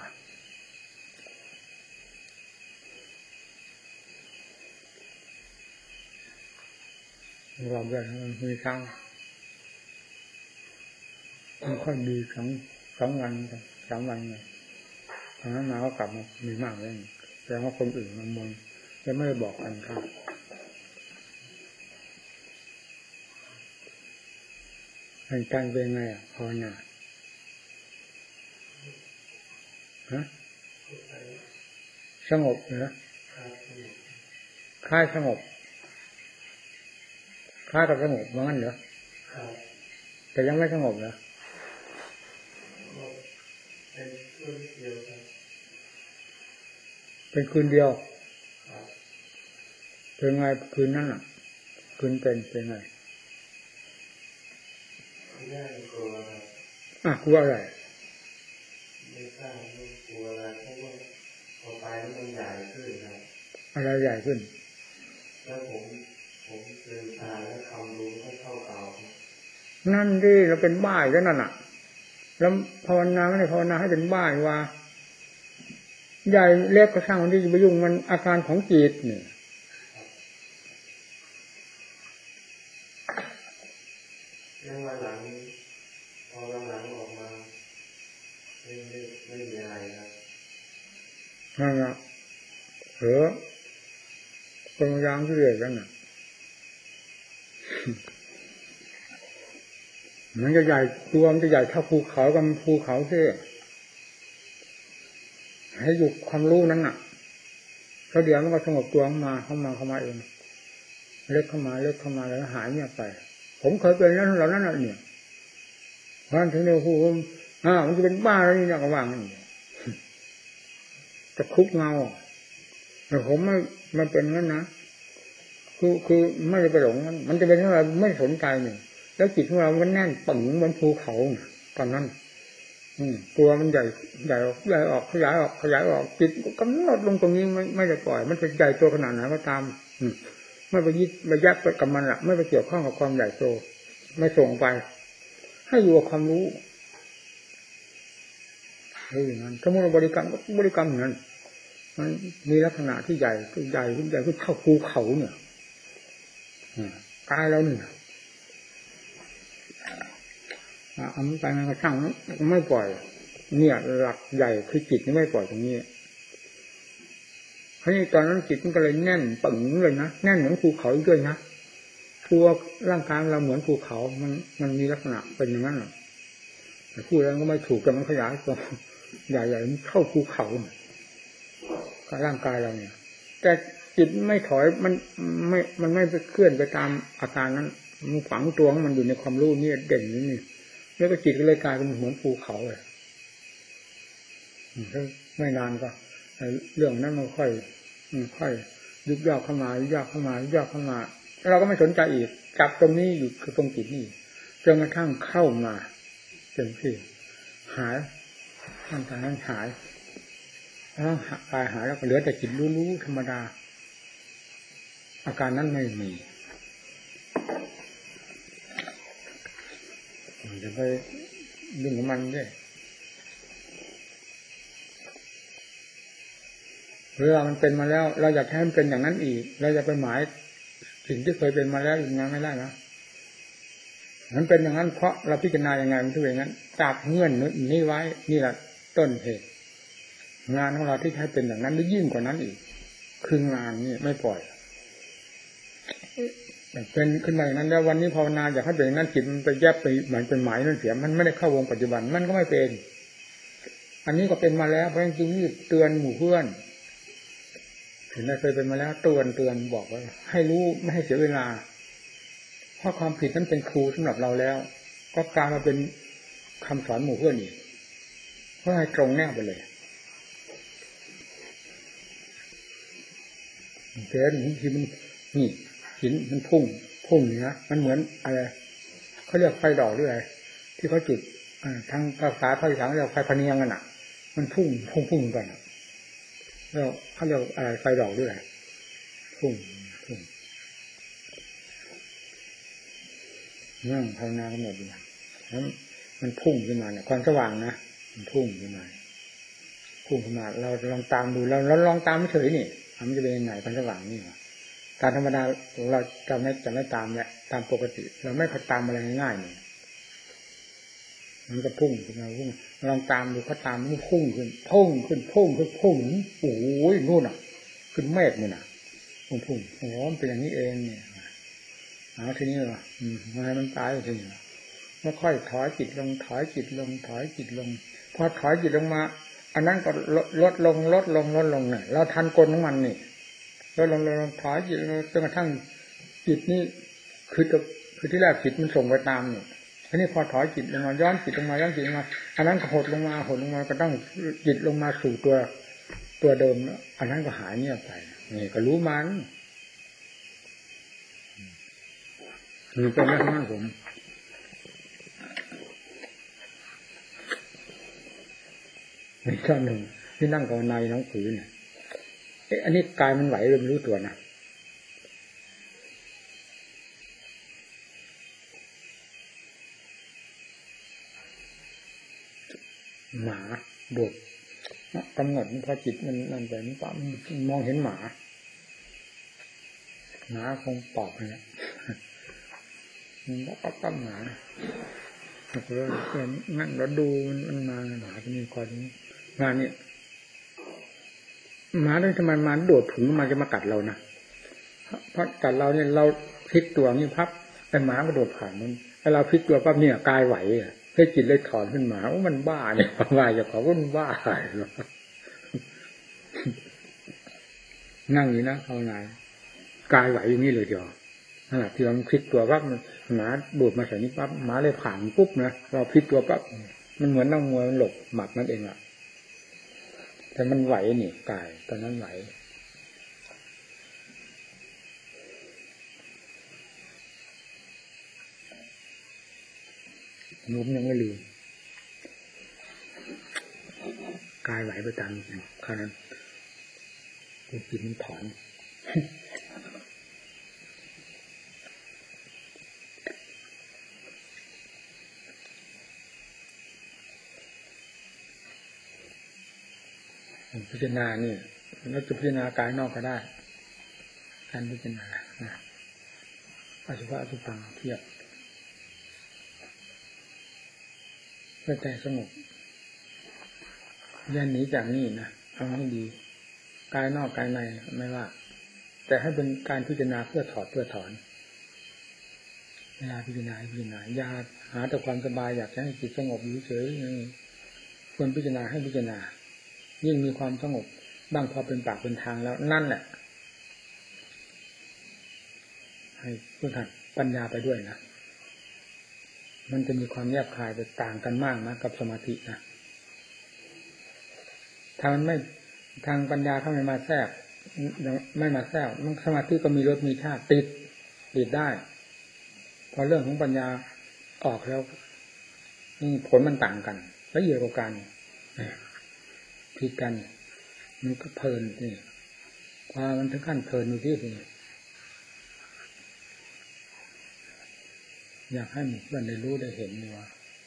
เราเดินมันมีครั้งมันค่อยดี2 วัน3 วันเลยตอนนั้นมาก็กลับมามีมากเลยแต่ว่าคนอื่นมันมนจะไม่ได้บอกกันครับเป็นการเป็นไงภาวนาฮะสงบเหรอคล้ายสงบคล้ายกับสงบว่างั้นเหรอแต่ยังไม่สงบเหรอเป็นคืนเดียวเป็นไงคืนนั้นอ่ะคืนเป็นไงกลัวอะไรไม่ทราบกลัวอะไรเพราะว่าพอไปแล้วมันใหญ่ขึ้นครับอะไรใหญ่ขึ้นแล้วผมตื่นตาแล้วทำรู้ให้เข้าเก่านั่นดิเราเป็นบ้าแล้วนั่นน่ะแล้วภาวนาไม่ได้ภาวนาให้เป็นบ้าว่าใหญ่เล็กก็ช่างมันที่จะไปยุ่งมันอาการของจิตเนี่ยยังวันหลังพอหลังออกมาไม่มีอะไรครับนั่นแหละตรงยางที่เรียกกันน่ะมันจะใหญ่ตัวมันจะใหญ่เท่าภูเขากับภูเขาเท่ให้หยุดความรู้นั้นน่ะแล้วเดี๋ยวมันก็สงบตัวเข้ามาเองเล็กเข้ามาแล้วหายเงียบไปผมเคยเป็นนั้นเหล่านั้นเนี่ยวันถึงเนี่ยมันจะเป็นบ้าแล้วนี่นะก็ว่างนั่นจะคุกเงาแต่ผมไม่เป็นงั้นนะคือไม่ได้ไปหลงมันจะเป็นอะไรไม่สนใจเนี่ยแล้วจิตของเรามันแน่นปึ๋งบนภูเขาตอนนั้นตัวมันใหญ่ออกขยายออกจิตกำหนดลงตรงนี้ไม่ได้ปล่อยมันจะใหญ่ตัวขนาดไหนก็ตามไม่ไปยึดไปยัดไปกับมันละไม่ไปเกี่ยวข้องกับความใหญ่โตไม่ส่งไปให้อยู่กับความรู้อย่างนั้นถ้ามันบริกรรมอย่างนั้นมันมีลักษณะที่ใหญ่ขึ้นเท่าภูเขาเนี่ยกายเราเนี่ยเอามันไปมันก็ช่างไม่ปล่อยเนี่ยหลักใหญ่คือจิตนี่ไม่ปล่อยตรงนี้เพราะนี่ตอนนั้นจิตมันก็เลยแน่นปึ๋งเลยนะแน่นเหมือนภูเขาด้วยนะตัวร่างกายเราเหมือนภูเขามันมีลักษณะเป็นอย่างนั้นหรอแต่พูดแล้วก็ไม่ถูกแต่มันขยายตัวใหญ่ๆมันเข้าภูเขากับร่างกายเราเนี่ยแต่จิตไม่ถอยมันไม่ไปเคลื่อนไปตามอาการนั้นมันฝังตัวของมันอยู่ในความรู้นี่เด่นนี่แล้วก็จิตก็เลยกลายเป็นเหมือนภูเขาเลยไม่นานก็เรื่องนั้นมันค่อยยุบย่อเข้ามายุบย่อเข้ามายุบย่อเข้ามาเราก็ไม่สนใจอีกจับตรงนี้อยู่คือตรงจิตนี่จนกระทั่งเข้ามาเต็มที่หายร่างกายนั้นหายแล้วกายหายแล้วก็เหลือแต่จิตรู้ๆธรรมดาอาการนั้นไม่มีจะไปดึงของมันด้วยเวลามันเป็นมาแล้วเราอยากให้มันเป็นอย่างนั้นอีกเราจะไปหมายสิ่งที่เคยเป็นมาแล้วอย่างนั้นไม่ได้นะมันเป็นอย่างนั้นเพราะเราพิจารณาอย่างไงมันถึงอย่างนั้นจับเงื่อนนี้ไว้นี่แหละต้นเหตุงานของเราที่ให้เป็นอย่างนั้นหรือยิ่งกว่านั้นอีกคืองานนี่ไม่ปล่อยเป็นขึ้นมาอย่างนั้นแล้ววันนี้ภาวนาอยากให้เป็นอย่างนั้นจิตมันไปแยบไปเหมือนเป็นหมายนั่นเสียมันไม่ได้เข้าวงปัจจุบันมันก็ไม่เป็นอันนี้ก็เป็นมาแล้วเพราะจริงๆเตือนหมู่เพื่อนเห็นได้เคยเป็นมาแล้วเตือนบอกว่าให้รู้ไม่ให้เสียเวลาเพราะความผิดนั้นเป็นครูสำหรับเราแล้วก็กลายมาเป็นคำสอนหมู่เพื่อนอีกเพื่อให้ตรงแนวไปเลยเห็นที่มันนี่หินมันพุ่งนี่นะมันเหมือนอะไรเขาเรียกไฟดอกหรืออะไรที่เขาจุดทางภาษาภาคอีสานเรียกไฟพะเนียงกันอ่ะมันพุ่งกันแล้วเขาเรียกอะไรไฟดอกหรืออะไรพุ่งนั่งภาวนากันหมดเลยแล้วมันพุ่งขึ้นมาเนี่ยความสว่างนะมันพุ่งขึ้นมาเราลองตามดูเราลองตามไม่เฉยนี่มันจะเป็นยังไงความสว่างนี่การธรรมดาเราจะไม่ตามแหละตามปกติเราไม่ตามอะไรง่ายๆนี่มันก็พุ่งขึ้นมาลองตามดูเขาตามมันพุ่งขึ้นโอ้ยนู่นอ่ะขึ้นเมฆนี่น่ะพุ่งโอ้มันเป็นอย่างนี้เองเนี่ยทีนี้เหรอมันตายทีนี้แล้วค่อยถอยจิตลงพอถอยจิตลงมาอันนั้นก็ลดลงเนี่ยเราทันกลของมันนี่ลดลงถอยจิตจนกระทั่งจิตนี่คือที่แรกจิตมันส่งไปตามนี่ทีนี้พอถอยจิตลงมาย้อนจิตลงมาอันนั้นก็หดลงมาก็ต้องจิตลงมาสู่ตัวเดิมอันนั้นก็หายเงียบไปนี่ก็รู้มันเป็นเรื่องของผมในข้อหนึ่งที่นั่งภาวนาในหนังสือเนี่ยอันนี้กายมันไหวเลยไม่รู้ตัวนะหมาบวกกำหนดพอจิตมันนั่นไปมันปั๊มมองเห็นหมาคงปอกเนี่ยมันปั๊มหมาแล้วงั้นเราดูมันมาหมาที่นี่คอยนี้งานนี้หมาด้วยทำไมมันโดดถุงมาจะมากัดเรานะเพราะกัดเราเนี่ยเราพลิกตัวนี่พับแต่หมาก็โดดผ่านมันแล้วเราพลิกตัวปั๊บเนี่ยกายไหวให้จิตเลยถอนขึ้นมาว่ามันบ้าเนี่ยว่าอย่าขอว่ามันบ้าหรอกนั่งอยู่นะภาวนากายไหวอย่างนี้เลยเดียวนั่นแหละที่เราพลิกตัวปั๊บหมาโดดมาใส่นี่ปั๊บหมาเลยผ่านปุ๊บนะเราพลิกตัวปั๊บมันเหมือนนักมวยมันหลบหมัดนั่นเองอ่ะแต่มันไหวนี่กายตอนนั้นไหวนุ่มยังไม่ลืมกายไหวไปตามคราวนั้นจิตมันถอนพิจารณานี่เราจะพิจารณากายนอกก็ได้การพิจารณาอสุภะอสุภังเทียบเพื่อใจสงบอย่าหนีจากนี่นะเอาให้ดีกายนอกกายในไม่ว่าแต่ให้เป็นการพิจารณาเพื่อถอดเพื่อถอนเวลาพิจารณาอย่าหาแต่ความสบายอยากให้จิตสงบอยู่เฉยควรพิจารณาให้พิจารณายิ่งมีความสงบบ้างพอเป็นปากเป็นทางแล้วนั่นแหละให้ฝึกหัดปัญญาไปด้วยนะมันจะมีความแยบคายไปต่างกันมากนะกับสมาธินะถ้ามันทางปัญญาเขาไม่มาแทรกไม่มาแทรกมันสมาธิก็มีรสมีชาติติดได้พอเรื่องของปัญญาออกแล้วผลมันต่างกันละเอียดกว่ากันผิดกันมันก็เพลินนี่ความมันถึงขั้นเพลินอยู่ที่นี่อยากให้หมู่เพื่อนได้รู้ได้เห็นว่า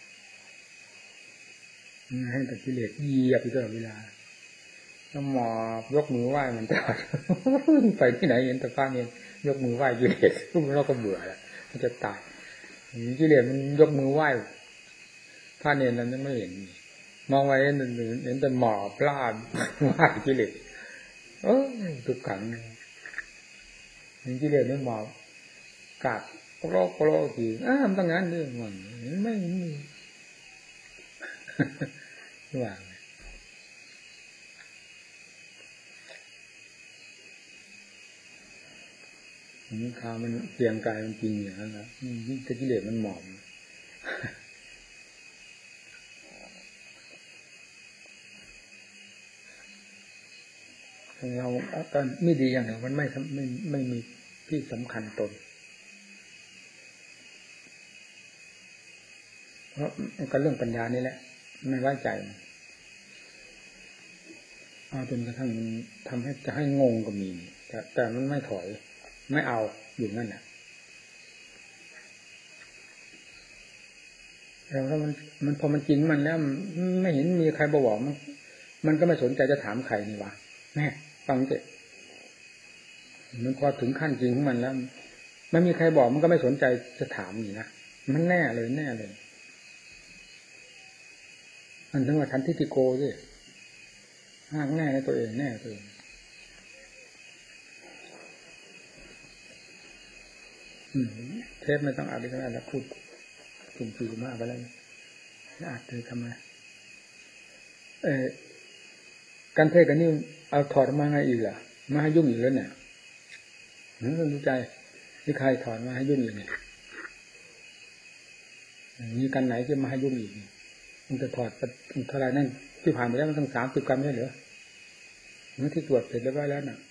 ให้แต่กิเลสเหยียบอยู่ตลอดเวลาแล้วหมอบยกมือไหว้มันตลอดไปที่ไหนเห็นแต่ฟ้าเห็นยกมือไหว้กิเลสเราก็เบื่อแล้วมันจะตายกิเลสมันยกมือไหว้พระเนรนั้นยังไม่เห็นมองไว้เห็นแต่หมอบพลาดไหว้กิเลสทุกขังกิเลสไม่หมอบกราบโกรธทีมันต้องงั้นด้วยมันไม่มีว่าข่าวมันเปลี่ยนกายมันจริงอย่างนั้นนะแต่กิเลสมันหมอบเราตอนไม่ดีอย่างหนึ่งมันไม่มีที่สำคัญตนเพราะก็เรื่องปัญญานี่แหละไม่ไว้ใจเอาจนกระทั่งทำให้จะให้งงก็มีแต่มันไม่ถอยไม่เอาอยู่นั่นแหละแล้วมันพอมันจริงมันแล้วไม่เห็นมีใครบอกมันก็ไม่สนใจจะถามใครนี่วะแม่ฟังเถอะมันพอถึงขั้นจริงของมันแล้วไม่มีใครบอกมันก็ไม่สนใจจะถามนี่นะมันแน่เลยมันถึงว่าทันทิฏฐิโกสิห้างแน่ในตัวเองแน่ตัวเองเทปไม่ต้องอ่านก็ได้แล้วพูดสุ่มสี่มากไปแล้วอ่านเลยทำไมการเทศกันนี่เอาถอดมาไงอีกล่ะมาให้ยุ่งอีกแล้วเนี่ยต้องรู้ใจที่ใครถอดมาให้ยุ่งอีกเนี่ยมีกันไหนที่มาให้ยุ่งอีกมันจะถอดเท่าไรนั่นที่ผ่านไปแล้วมันตั้ง30 กรัมใช่เหรอเมื่อที่ตรวจเสร็จแล้วน่ะ